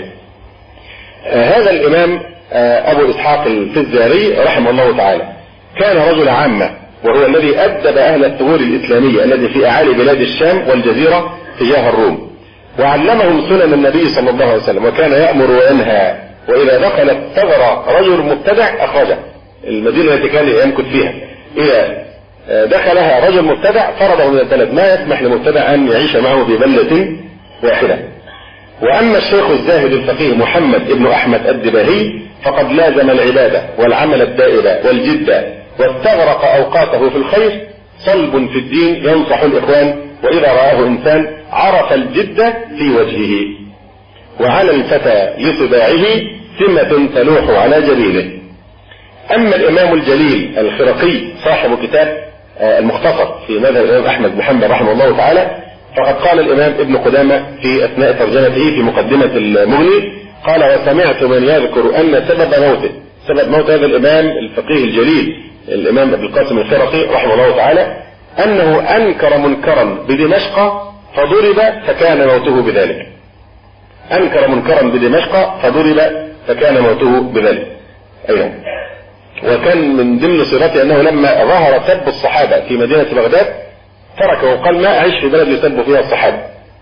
هذا الإمام أبو إسحاق الفزاري رحمه الله تعالى كان رجل عامة، وهو الذي أدب أهل الثغور الإسلامية الذي في أعالي بلاد الشام والجزيرة تجاه الروم، وعلمهم سنن النبي صلى الله عليه وسلم، وكان يأمر وينهى، وإذا دخلت ثغرة رجل مبتدع أخرجه. المدينة التي كان يمكث فيها إذا دخلها رجل مبتدع فرضه من البلد، ما يسمح لمبتدع أن يعيش معه في بلدة واحدة. وأما الشيخ الزاهد الفقيه محمد ابن أحمد الدباهي فقد لازم العبادة والعمل الدائب والجد، واستغرق أوقاته في الخير، صلب في الدين ينصح الإخوان، وإذا رآه إنسان عرف الجد في وجهه، وعلى الفتى لصداعه سمة تلوح على جبينه. أما الإمام الجليل الخرقي صاحب كتاب المختصر في مذهب الإمام أحمد بن حنبل رحمه الله تعالى، فقد قال الإمام ابن قدامة في أثناء ترجمته في مقدمة المغني قال: وسمعت من يذكر أن سبب موت هذا الإمام الفقيه الجليل الإمام ابن القاسم الخرقي رحمه الله تعالى أنه أنكر منكرا بدمشق فضرب فكان موته بذلك. أنكر منكرا بدمشق فضرب فكان موته بذلك. أيضا وكان من ضمن صفاته أنه لما ظهر سب الصحابة في مدينة بغداد تركه وقال: ما أعيش في بلد يسب فيها الصحابة.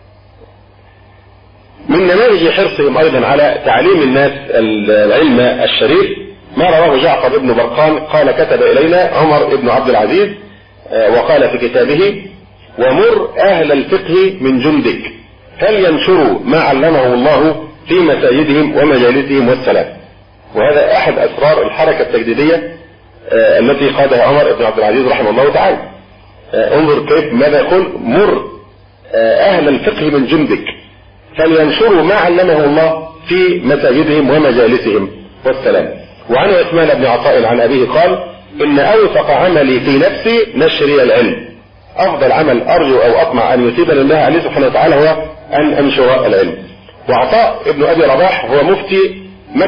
من نماذج حرصهم أيضا على تعليم الناس العلم الشريف ما رواه جعفر ابن برقان قال: كتب إلينا عمر ابن عبد العزيز وقال في كتابه: ومر أهل الفقه من جندك فلينشروا ما علمه الله في مساجدهم ومجالسهم والسلام. وهذا أحد أسرار الحركة التجديدية التي قادها عمر بن عبد العزيز رحمه الله تعالى. انظر كيف ماذا يقول: مر أهل الفقه من جندك فلينشروا ما علمه الله في مساجدهم ومجالسهم والسلام. وعن عثمان بن عطاء عن أبيه قال: إن أوثق عملي في نفسي نشري العلم، أفضل عمل أرجو أو أطمع أن يثيبني الله عليه سبحانه وتعالى هو أن أنشر العلم. وعطاء ابن أبي رباح هو مفتي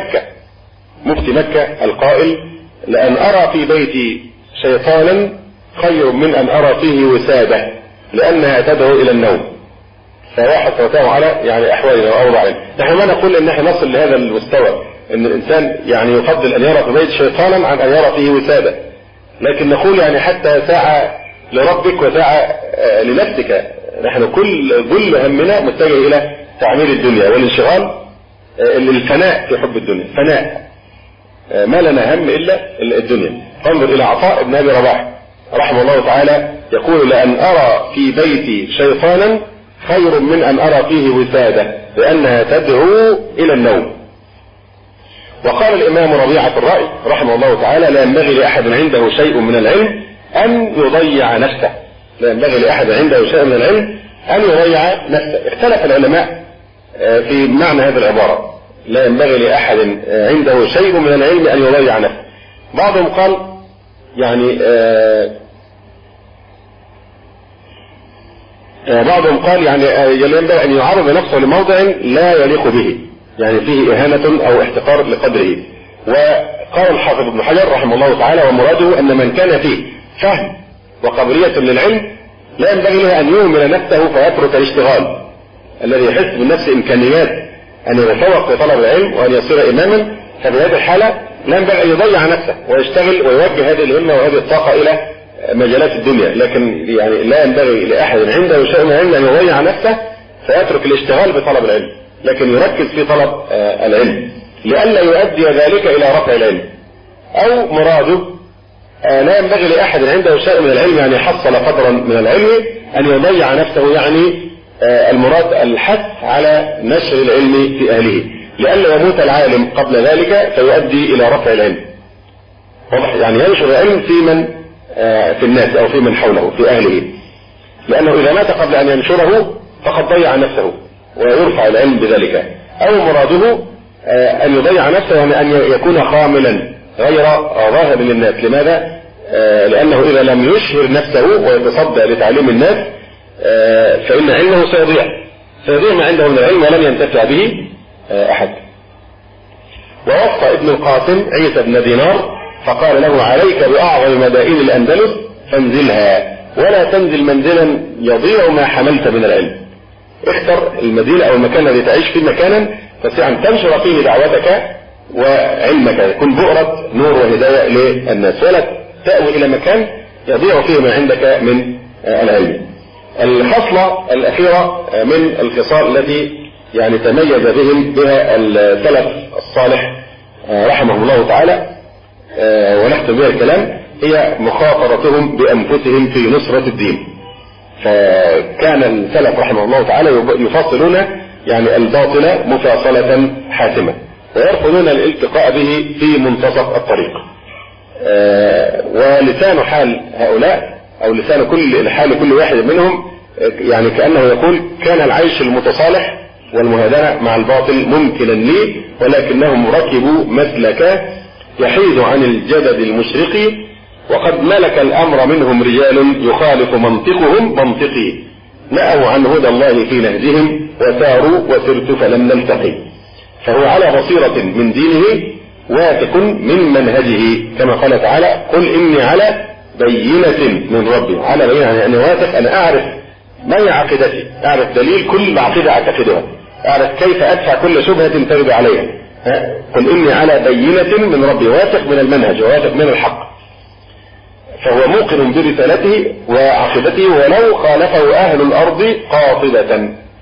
مكة القائل: لأن أرى في بيتي شيطانا خير من أن أرى فيه وسادة لأنها تدعو إلى النوم. فواحد توتاه على يعني أحوالنا وأوضاعنا. نحن ما نقول إن احنا نصل لهذا المستوى إن الإنسان يعني يفضل أن يرى في بيت شيطانا عن أن يرى فيه وسادة، لكن نقول يعني حتى ساعة لربك وساعة لنفسك. نحن كل همنا متجه إلى تعمير الدنيا والانشغال الفناء في حب الدنيا، فناء ما لنا هم إلا الدنيا. فانظر إلى عطاء ابن أبي رباح رحمه الله تعالى يقول: لأن أرى في بيتي شيطانا خير من أن أرى فيه وسادة لأنها تدعو إلى النوم. وقال الإمام ربيعة الرأي رحمه الله تعالى: لا ينبغي لأحد عنده شيء من العلم أن يضيع نفسه. لا ينبغي لأحد عنده شيء من العلم أن يضيع نفسه. اختلف العلماء في معنى هذه العبارة: لا ينبغي لأحد عنده شيء من العلم أن يضيع نفسه. بعضهم قال يعني بعضهم قال يعني ينبغي أن يعرض نفسه لموضع لا يليق به، يعني فيه إهانة أو احتقار لقدره. وقال الحافظ ابن حجر رحمه الله تعالى: ومراده أن من كان فيه فهم وقابلية للعلم لا ينبغي له أن يهمل نفسه فيترك الاشتغال. الذي يحس بالنفس إمكانيات أن يتفوق في طلب العلم وأن يصير إماما، ففي هذه الحالة لا ينبغي أن يضيع نفسه ويشتغل ويوجه هذه الهمة وهذه الطاقة إلى مجالات الدنيا. لكن يعني لا ينبغي لأحد عنده شيء من العلم أن يضيع نفسه فيترك الاشتغال بطلب العلم، لكن يركز في طلب العلم لئلا يؤدي ذلك إلى رفع العلم. أو مراده لا ينبغي لأحد عنده شيء من العلم يعني حصل قدرا من العلم أن يضيع نفسه، يعني المراد الحث على نشر العلم في أهله لئلا يموت العالم قبل ذلك فيؤدي إلى رفع العلم. واضح؟ يعني ينشر العلم في من في الناس أو في من حوله في أهله، لأنه إذا مات قبل أن ينشره فقد ضيع نفسه ويرفع العلم بذلك. أو مراده أن يضيع نفسه وأن يكون خاملا غير ظاهر للناس. لماذا؟ لأنه إذا لم يشهر نفسه ويتصدى لتعليم الناس فإن علمه سيضيع ما عنده من العلم ولن ينتفع به أحد. ووصى ابن القاسم عيسى بن دينار فقال له: عليك بأعظم مدائن الأندلس فانزلها ولا تنزل منزلا يضيع ما حملت من العلم. اختر المدينة أو المكان الذي تعيش فيه مكانا تستطيع أن تنشر فيه دعوتك وعلمك، يكون بؤرة نور وهداية للناس، ولا تأوي إلى مكان يضيع فيه ما عندك من العلم. الخصلة الأخيرة من الخصال التي يعني تميز بها السلف الصالح رحمه الله تعالى ونختم بها الكلام هي مخاطرتهم بأنفسهم في نصرة الدين. فكان السلف رحمه الله تعالى يفصلون يعني الباطل مفاصلة حاسمة ويرفضون الالتقاء به في منتصف الطريق. ولسان حال هؤلاء أو لسان حال كل واحد منهم يعني كأنه يقول: كان العيش المتصالح والمهادنة مع الباطل ممكنا لي، ولكنهم ركبوا مسلك يحيد عن الجدد المشرق، وقد ملك الأمر منهم رجال يخالف منطقهم منطقي، نأوا عن هدى الله في نهجهم وساروا وسرت فلم نلتقي. فهو على بصيرة من دينه واثق من منهجه، كما قال تعالى: قل إني على بينة من ربي. على بينة يعني أنا واثق، أنا أعرف ما هي عقيدتي، أعرف دليل كل عقيدة أعتقدها، أعرف كيف أدفع كل شبهة ترد عليها. قل إني على بينة من ربي، واثق من المنهج وواثق من الحق. فهو موقن برسالته وعقيدته ولو خالفه أهل الأرض قاطبة.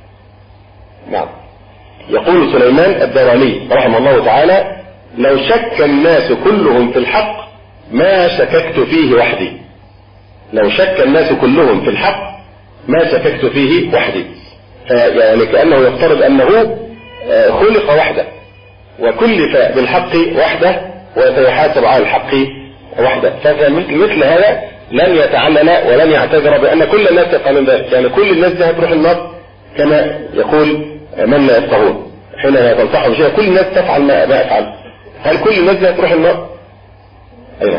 نعم. يقول سليمان الداراني رحمه الله تعالى: لو شك الناس كلهم في الحق ما شككت فيه وحدي. لو شك الناس كلهم في الحق ما شككت فيه وحدي. يعني كأنه يفترض أنه خلق وحده وكلف بالحق وحده وسيحاسب على الحق وحده. فمثل هذا لن يتعلل ولن يعتذر بأن كل الناس يفعلون ذلك. يعني كل الناس هتروح النار كما يقول من لا يفقهون حين تنصحوا بشيء، كل الناس تفعل ما أفعل. هل كل الناس هتروح النار؟ أيضا.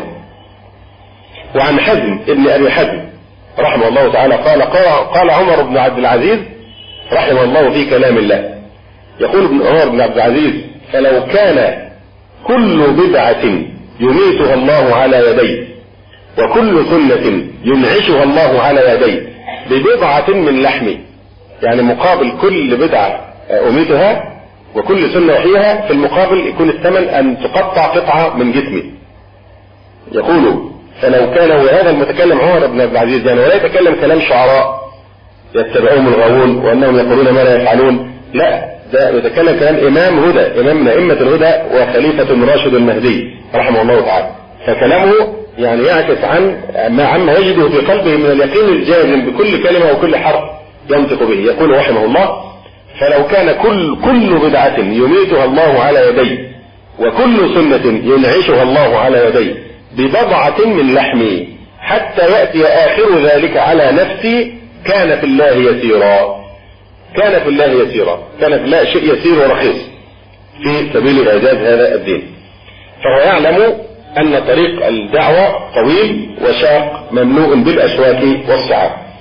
وعن حزم ابن أبي حزم رحمه الله تعالى قال عمر بن عبد العزيز رحمه الله في كلام الله، يقول ابن عمر بن عبد العزيز: فلو كان كل بدعة يميتها الله على يديه وكل سنة ينعشها الله على يديه ببضعة من لحمي، يعني مقابل كل بدعة أميتها وكل سنة أحييها في المقابل يكون الثمن أن تقطع قطعة من جسمي. يقول: فلو كان هذا المتكلم عمر بن عبد العزيز يعني ولا يتكلم كلام شعراء يتبعهم الغاوون وأنهم يقولون ما لا يفعلون، لا، ده يتكلم كلام إمام هدى، إمام من أئمة الهدى وخليفة راشد المهدي رحمه الله تعالى. فكلامه يعني يعكس عن عما يجده في قلبه من اليقين الجازم بكل كلمة وكل حرف ينطق به. يقول رحمه الله: فلو كان كل بدعة يميتها الله على يديه وكل سنة ينعشها الله على يديه ببضعة من لحمي حتى يأتي آخر ذلك على نفسي كان في الله يسيرا. كان في الله يسيرا، كان في الله شيء يسير ورخيص في سبيل إعزاز هذا الدين. فهو يعلم أن طريق الدعوة طويل وشاق مملوء بالأشواك والصعاب.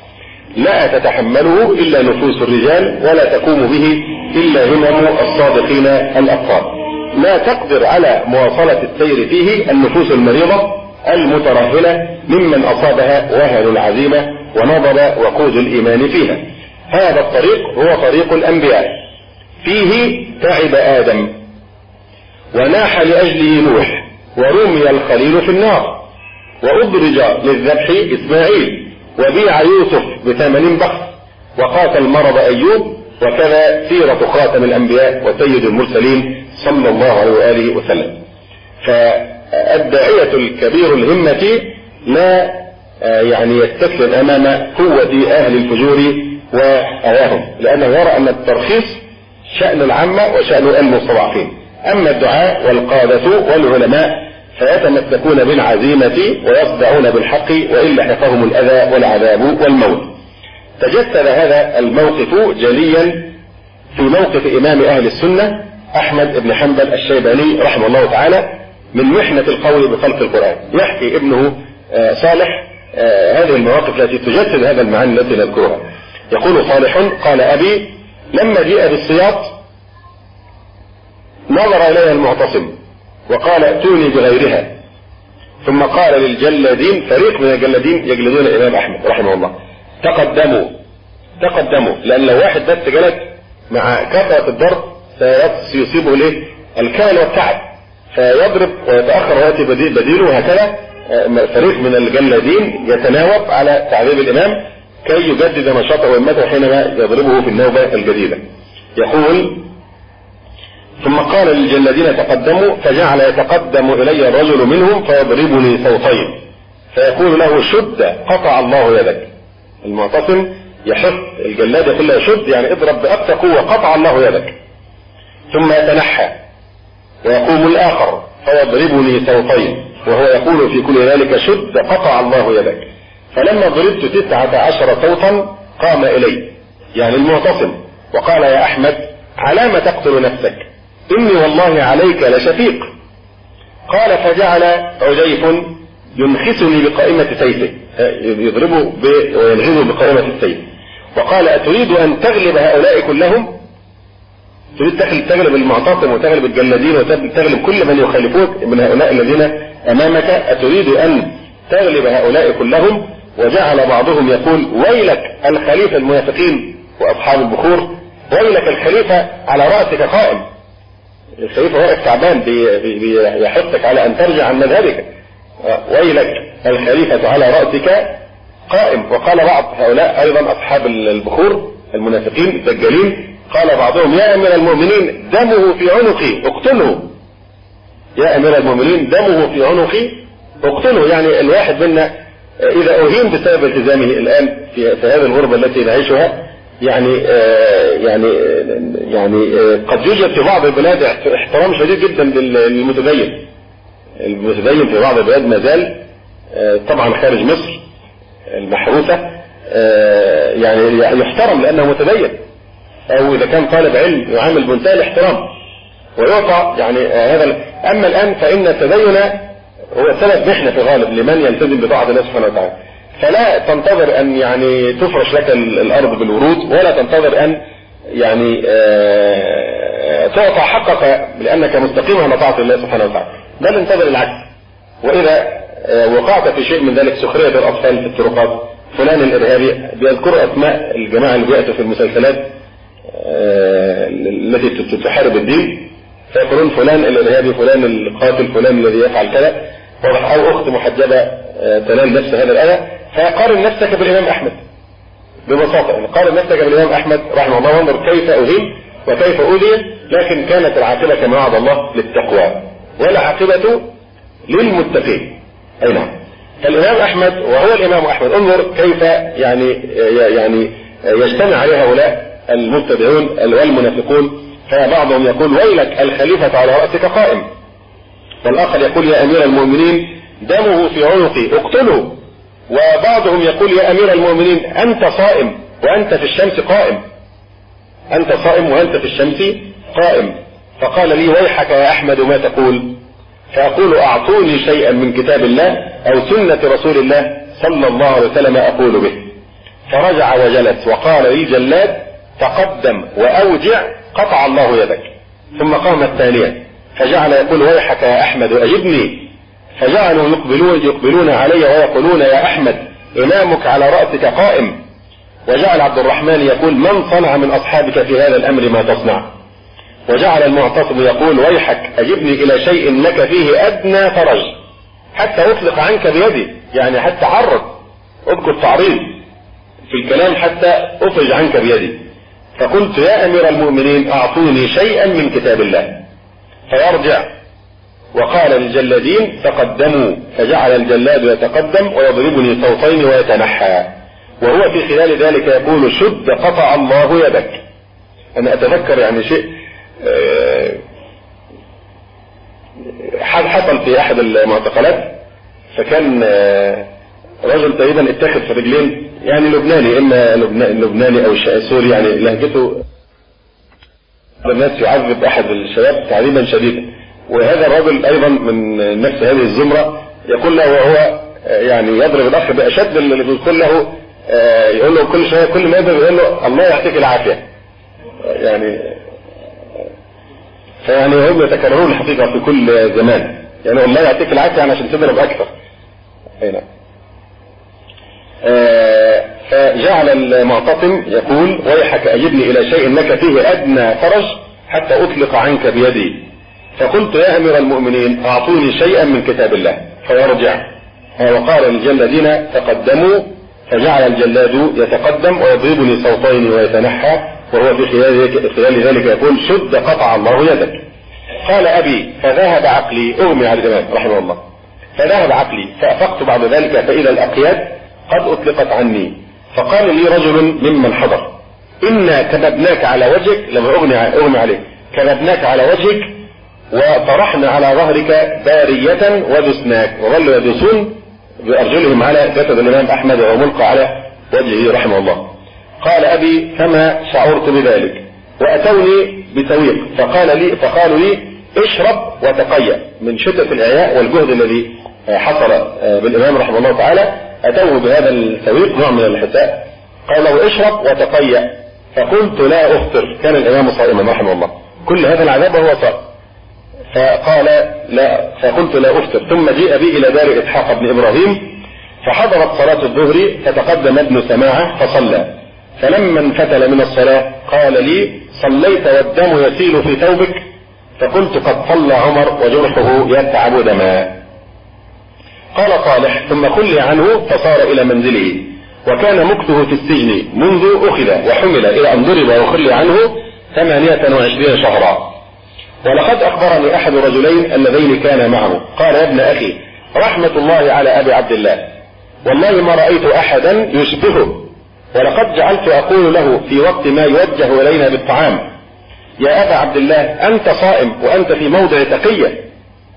لا تتحمله إلا نفوس الرجال ولا تقوم به إلا همم الصادقين الأبطال. لا تقدر على مواصلة السير فيه النفوس المريضة المترهلة ممن أصابها وهن العزيمة ونضب وقود الإيمان فيها. هذا الطريق هو طريق الأنبياء، فيه تعب آدم وناح لأجله نوح ورمي الخليل في النار وأدرج للذبح إسماعيل وبيع يوسف ب80 بخس وقاتل مرض أيوب، وكذا سيرة خاتم الأنبياء وسيد المرسلين صلى الله عليه وآله وسلم. فالداعية الكبير الهمة لا يعني يستسلم أمام قوة أهل الفجور وأواهم، لأنه يرى أن الترخيص شأن العامة وشأن المستضعفين. أما الدعاء والقادة والعلماء فيتمسكون بالعزيمة ويصدعون بالحق وإن لحقهم الأذى والعذاب والموت. تجسد هذا الموقف جليا في موقف إمام أهل السنة أحمد بن حنبل الشيباني رحمه الله تعالى من محنة القول بخلق القرآن. يحكي ابنه صالح هذه المواقف التي تجسد هذا المعاني التي نذكرها. يقول صالح: قال أبي لما جاء بالسياط نظر إليها المعتصم وقال ائتوني بغيرها، ثم قال للجلادين، فريق من الجلادين يجلدون الإمام أحمد رحمه الله: تقدموا، لأن لو واحد بس جلد مع كثرة الضرب سيصيبه ليه الكال والتعب فيضرب ويتأخر ويأتي بديله، وهكذا فريق من الجلادين يتناوب على تعذيب الإمام كي يجدد نشاطه وهمته حينما يضربه في النوبة الجديدة. يقول: ثم قال للجلادين تقدموا، فجعل يتقدم إلي الرجل منهم فيضربني صوتين فيقول له: شد قطع الله يدك. المعتصم يحث الجلاد يقول له: شد يعني اضرب بأقصى قوة قطع الله يدك. ثم يتنحى ويقوم الآخر فيضربني صوتين وهو يقول في كل ذلك: شد قطع الله يدك. فلما ضربت 19 صوتا قام إلي يعني المعتصم وقال: يا أحمد على ما تقتل نفسك؟ إني والله عليك لشفيق. قال: فجعل عجيف ينخسني بقائمة سيفه، يضربه وينغزه بقائمة السيف، وقال: أتريد أن تغلب هؤلاء كلهم؟ تريد تغلب المعتصم وتغلب الجلادين وتغلب كل من يخالفوك من هؤلاء الذين أمامك؟ أتريد أن تغلب هؤلاء كلهم؟ وجعل بعضهم يقول: ويلك الخليفة المنافقين وأصحاب البخور، ويلك الخليفة على رأسك قائم. الخليفة واقف تعبان بيحثك على أن ترجع عن مذهبك، ويلك الخليفة على رأسك قائم. وقال بعض هؤلاء أيضا أصحاب البخور المنافقين الدجالين، قال بعضهم: يا أمير المؤمنين دمه في عنقي اقتله. يا أمير المؤمنين دمه في عنقي اقتله، يعني الواحد منا إذا أهين بسبب التزامه الآن في هذه الغربة التي نعيشها، يعني قد يوجد في بعض البلاد احترام شديد جدا للمتدين. المتدين في بعض البلاد ما زال طبعا خارج مصر المحروسة يعني يحترم لأنه متدين، أو إذا كان طالب علم يعامل بمنتهى الاحترام ويعطى يعني هذا. أما الآن فإن التدين هو سبب محنة في الغالب لمن يلتزم بطاعة الله سبحانه وتعالى. فلا تنتظر أن يعني تفرش لك الأرض بالورود، ولا تنتظر أن يعني تعطى حقك لأنك مستقيم على طاعة الله سبحانه وتعالى، بل انتظر العكس. وإذا وقعت في شيء من ذلك سخرية الأطفال في الطرقات، فلان الإرهابي، بيذكروا أسماء الجماعة اللي بيأتوا في المسلسلات التي تحارب الدين، فيقولون فلان الإرهابي، فلان القاتل، فلان الذي يفعل كذا، أو أخت محجبة تنال نفس هذا الآية. فقارن نفسك بالإمام أحمد ببساطة، قارن نفسك بالإمام أحمد رحمه الله وانظر كيف أهين وكيف أوذي، لكن كانت العاقبة كما وعد الله للتقوى والعاقبة للمتقين. أي نعم. فالإمام أحمد وهو الإمام أحمد، انظر كيف يعني يجتمع عليه هؤلاء المبتدعون والمنافقون. فبعضهم يقول: ويلك الخليفة على رأسك قائم، والآخر يقول: يا أمير المؤمنين دمه في عنقي اقتله. وبعضهم يقول: يا أمير المؤمنين أنت صائم وأنت في الشمس قائم، أنت صائم وأنت في الشمس قائم. فقال لي: ويحك يا أحمد ما تقول؟ فأقول: أعطوني شيئا من كتاب الله أو سنة رسول الله صلى الله عليه وسلم أقول به. فرجع وجلس وقال للجلاد تقدم وأوجع قطع الله يدك. ثم قام الثانية فجعل يقول ويحك يا أحمد أجبني، فجعلوا يقبلون علي ويقولون يا أحمد إمامك على رأسك قائم. وجعل عبد الرحمن يقول من صنع من أصحابك في هذا الأمر ما تصنع. وجعل المعتصم يقول ويحك أجبني إلى شيء لك فيه أدنى فرج حتى أطلق عنك بيدي، يعني حتى عرض اذكر تعريض في الكلام حتى أفرج عنك بيدي. فقلت يا أمير المؤمنين أعطوني شيئا من كتاب الله. فيرجع وقال للجلادين تقدموا، فجعل الجلاد يتقدم ويضربني صوتين ويتنحى، وهو في خلال ذلك يقول شد قطع الله يدك. أنا أتذكر يعني شيء حصل في أحد المعتقلات، فكان رجل تقريبا اتخذ في رجلين، يعني لبناني، إما لبناني أو سوري، يعني لهجته الناس يعذب أحد الشباب تعذيبا شديدا. وهذا الرجل أيضا من نفس هذه الزمرة يقول له وهو يعني يضرب الأخ بأشد اللي بيقول له يقول له كل شوية كل ما يضرب يقول له الله يعطيك العافية، يعني فيعني هم يتكررون الحقيقة في كل زمان، يعني الله يعطيك العافية يعني عشان تضرب أكثر. هنا فجعل المعتصم يقول ويحك أجبني إلى شيء لك فيه أدنى فرج حتى أطلق عنك بيدي. فقلت يا أمير المؤمنين أعطوني شيئا من كتاب الله. فيرجع وقال للجلادين تقدموا، فجعل الجلاد يتقدم ويضربني صوتين ويتنحى، وهو في خلال ذلك يقول شد قطع الله يدك. قال أبي فذهب عقلي، أغمي على الإمام رحمه الله، فذهب عقلي فأفقت بعد ذلك فإذا الأقياد قد أطلقت عني. فقال لي رجل ممن حضر إنا كذبناك على وجهك، لما أغمي عليك كذبناك على وجهك وطرحنا على ظهرك بارية ودسناك، وظلوا يدسون بأرجلهم على جسد الإمام أحمد وملقى على وجهه رحمه الله. قال أبي فما شعرت بذلك، وأتوني بسويق فقالوا لي اشرب وتقيأ. من شدة الإعياء والجهد الذي حصل بالإمام رحمه الله تعالى أتوه بهذا السويق نوع من الحساء، قال له اشرب وتقيأ. فقلت لا أفطر، كان الإمام صائما رحمه الله، كل هذا العذاب وهو صائم. فقال لا، فقلت لا أفطر. ثم جيء بي إلى دار إسحاق بن إبراهيم فحضرت صلاة الظهر، فتقدم ابن سماعة فصلى، فلما انفتل من الصلاة قال لي صليت والدم يسيل في ثوبك؟ فقلت قد صلى عمر وجرحه يتعب دما. قال صالح ثم خلي عنه فصار إلى منزله، وكان مكثه في السجن منذ أخذ وحمل إلى أن ضرب وخلي عنه 28 شهرا. ولقد أخبرني أحد الرجلين اللذين كان معه قال يا ابن أخي رحمة الله على أبي عبد الله، والله ما رأيت أحدا يشبهه، ولقد جعلت أقول له في وقت ما يوجه إلينا بالطعام يا أبا عبد الله أنت صائم وأنت في موضع تقية.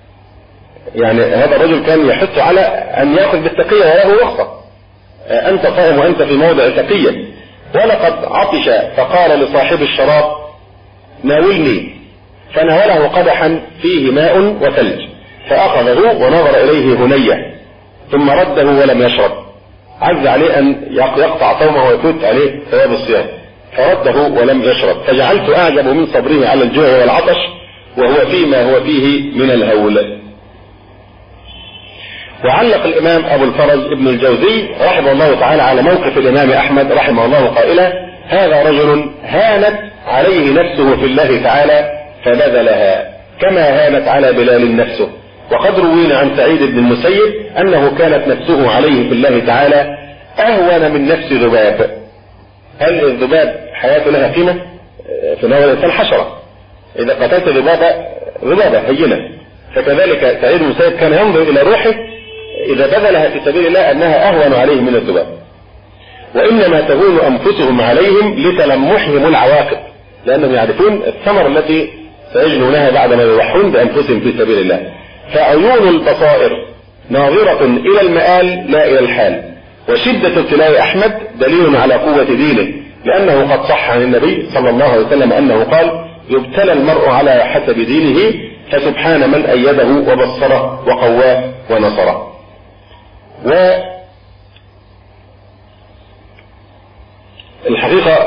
يعني هذا الرجل كان يحث على أن يأخذ بالتقية وله رخصة، أنت صائم وأنت في موضع تقية. ولقد عطش فقال لصاحب الشراب ناولني، فناوله قدحا فيه ماء وثلج، فأخذه ونظر إليه هنية ثم رده ولم يشرب، عز عليه أن يقطع صومه ويفوت عليه ثواب الصيام، فرده ولم يشرب. فجعلت أعجب من صبره على الجوع والعطش وهو فيما هو فيه من الهول. وعلق الإمام أبو الفرج ابن الجوزي رحمه الله تعالى على موقف الإمام أحمد رحمه الله قائلا هذا رجل هانت عليه نفسه في الله تعالى فبذلها كما هانت على بلال نفسه. وقد روينا عن سعيد بن المسيب أنه كانت نفسه عليه في الله تعالى أهون من نفس ذباب. هل الذباب حياته لها قيمة؟ في نوع الإنسان حشرة، إذا قتلت ذبابة هينة، فكذلك سعيد بن المسيب كان ينظر إلى روحه إذا بذلها في سبيل الله أنها أهون عليه من الذباب. وإنما تهون أنفسهم عليهم لتلمحهم العواقب، لأنهم يعرفون الثمر التي سيجنونها بعدما يضحون بأنفسهم في سبيل الله. فعيون البصائر ناظرة إلى المآل لا إلى الحال. وشدة ابتلاء أحمد دليل على قوة دينه، لأنه قد صح عن النبي صلى الله عليه وسلم أنه قال يبتلى المرء على حسب دينه، فسبحان من أيده وبصره وقواه ونصره.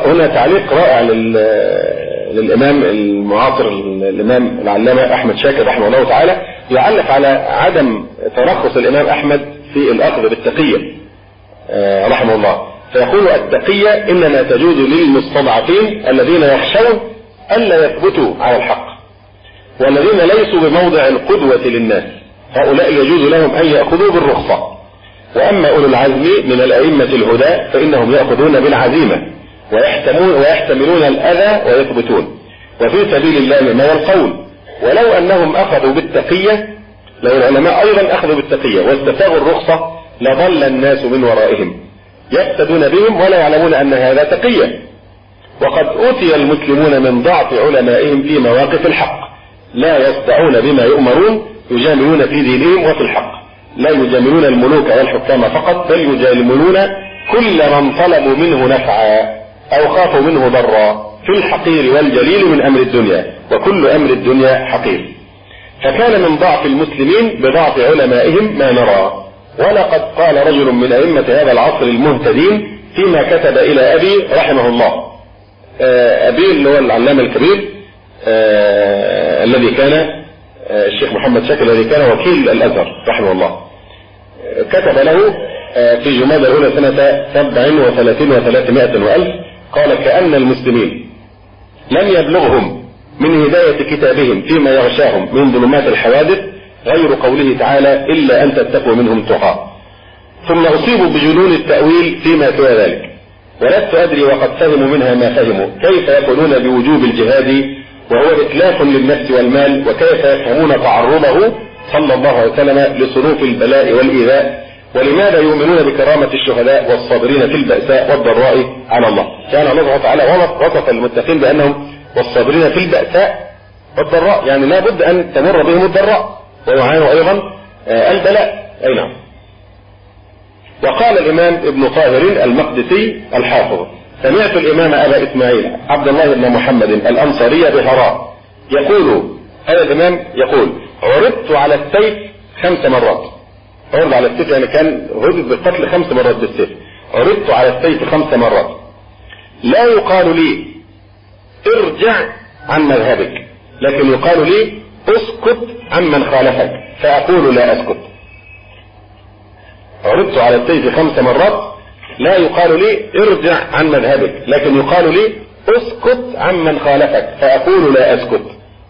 هنا تعليق رائع للإمام المعاصر الإمام العلامة أحمد شاكر رحمه الله تعالى، يعلق على عدم ترخص الإمام أحمد في الأخذ بالتقية رحمه الله، فيقول التقية إنما تجوز للمستضعفين الذين يخشون ألا يثبتوا على الحق، والذين ليسوا بموضع القدوة للناس هؤلاء يجوز لهم أن يأخذوا بالرخصة. وأما أولو العزم من الأئمة الهدى فإنهم يأخذون بالعزيمة ويحتملون الأذى ويثبتون، وفي سبيل الله ما القول. ولو أنهم أخذوا بالتقية، لو العلماء أيضا أخذوا بالتقية واستفاغوا الرخصة لضل الناس من ورائهم يقتدون بهم ولا يعلمون أن هذا تقية. وقد أوتي المسلمون من ضعف علمائهم في مواقف الحق، لا يصدعون بما يؤمرون، يجاملون في دينهم وفي الحق، لا يجاملون الملوك والحكام فقط، بل يجاملون كل من طلبوا منه نفعا أو خافوا منه ضرا في الحقير والجليل من أمر الدنيا، وكل أمر الدنيا حقير. فكان من ضعف المسلمين بضعف علمائهم ما نرى. ولقد قال رجل من أئمة هذا العصر المهتدين فيما كتب إلى أبي رحمه الله، أبي اللي هو العلامة الكبير الذي كان الشيخ محمد شاكر الذي كان وكيل الأزهر رحمه الله، كتب له في جمادى الأولى سنة 37 و300 وألف، قال: كأن المسلمين لم يبلغهم من هداية كتابهم فيما يغشاهم من ظلمات الحوادث غير قوله تعالى: إلا أن تتقوا منهم تقى. ثم أصيبوا بجنون التأويل فيما سوى ذلك، ولست أدري وقد فهموا منها ما فهموا، كيف يقولون بوجوب الجهاد وهو إتلاف للنفس والمال، وكيف يفهمون تعرضه صلى الله عليه وسلم لصنوف البلاء والإيذاء، ولماذا يؤمنون بكرامة الشهداء والصابرين في البأساء والضراء على الله. كان الله تعالى وصف المتقين بأنهم والصابرين في البأساء والضراء، يعني لا بد أن تمر بهم الضراء ويعانوا أيضا البلاء. أي نعم. وقال الإمام ابن طاهر المقدسي الحافظ: سمعت الإمام أبا إسماعيل عبد الله بن محمد الأنصاري بهراء يقول، هذا الإمام يقول: عرضت على السيف 5 مرات. عرض على السيف يعني كان هدد بالقتل 5 مرات بالسيف. عرضت على السيف 5 مرات، لا يقال لي ارجع عن مذهبك، لكن يقال لي اسكت عمن خالفك، فأقول لا أسكت. عرضت على السيف 5 مرات، لا يقال لي ارجع عن مذهبك، لكن يقال لي اسكت عمن خالفك، فأقول لا أسكت.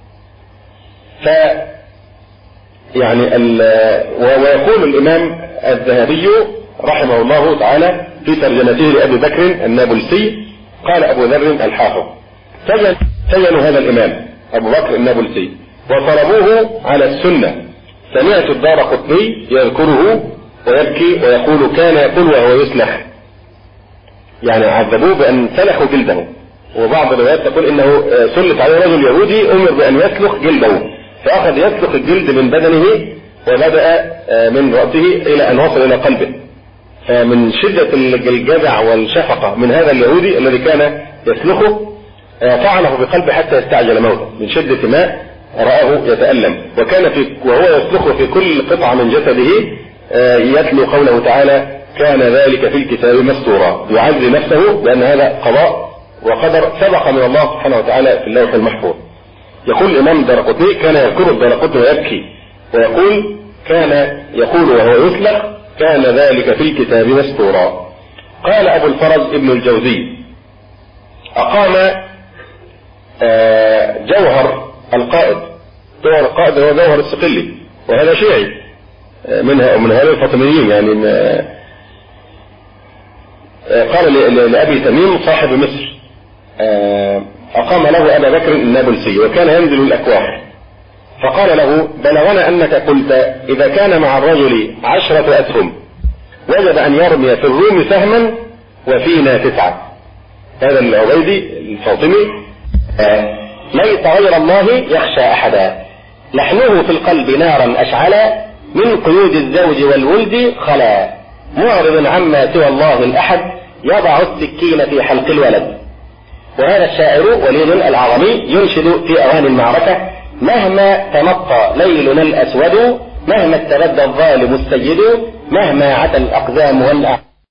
يعني ويقول الإمام الذهبي رحمه الله تعالى في ترجمته لأبي بكر النابلسي، قال أبو ذر الحافظ: سجنوا هذا الإمام أبو بكر النابلسي وطلبوه على السنة. سمعت الدارقطني يذكره ويبكي ويقول: كان يقول وهو يسلخ، يعني عذبوه بأن سلخوا جلده. وبعض الروايات تقول إنه سلط عليه رجل يهودي أمر بأن يسلخ جلده، فأخذ يسلخ الجلد من بدنه وبدأ من رأسه إلى أن وصل إلى قلبه. فمن شدة الجزع والشفقة من هذا اليهودي الذي كان يسلخه طعنه بقلبه حتى يستعجل موته من شدة ما رآه يتألم. وكان وهو يسلخه في كل قطعة من جسده يتلو قوله تعالى: كان ذلك في الكتاب مسطورا، يعزي نفسه بأن هذا قضاء وقدر سبق من الله سبحانه وتعالى في اللوح المحفوظ. يقول الإمام الدارقطني: كان يذكر الدارقطني ويبكي ويقول: كان يقول وهو يسلخ: كان ذلك في الكتاب مسطورا. قال أبو الفرج ابن الجوزي: أقام جوهر القائد. جوهر القائد هو جوهر الصقلي، وهذا شيعي من هؤلاء الفاطميين. يعني قال لأبي تميم صاحب مصر: أقام له أبا بكر النابلسي وكان ينزل الأكواخ، فقال له: بلغنا أنك قلت إذا كان مع الرجل 10 أسهم وجب أن يرمي في الروم سهما وفينا 9. هذا العبيدي الفاطمي: ليس غير الله يخشى أحدا، لحنه في القلب نارا أشعلا، من قيود الزوج والولد خلا، معرض عما سوى الله الأحد، يضع السكين في حلق الولد. وهذا الشاعر وليد العظمي ينشد في أوان المعركة: مهما تمطى ليلنا الأسود، مهما استبد الظالم السيد، مهما عتى الأقدام والأعداء.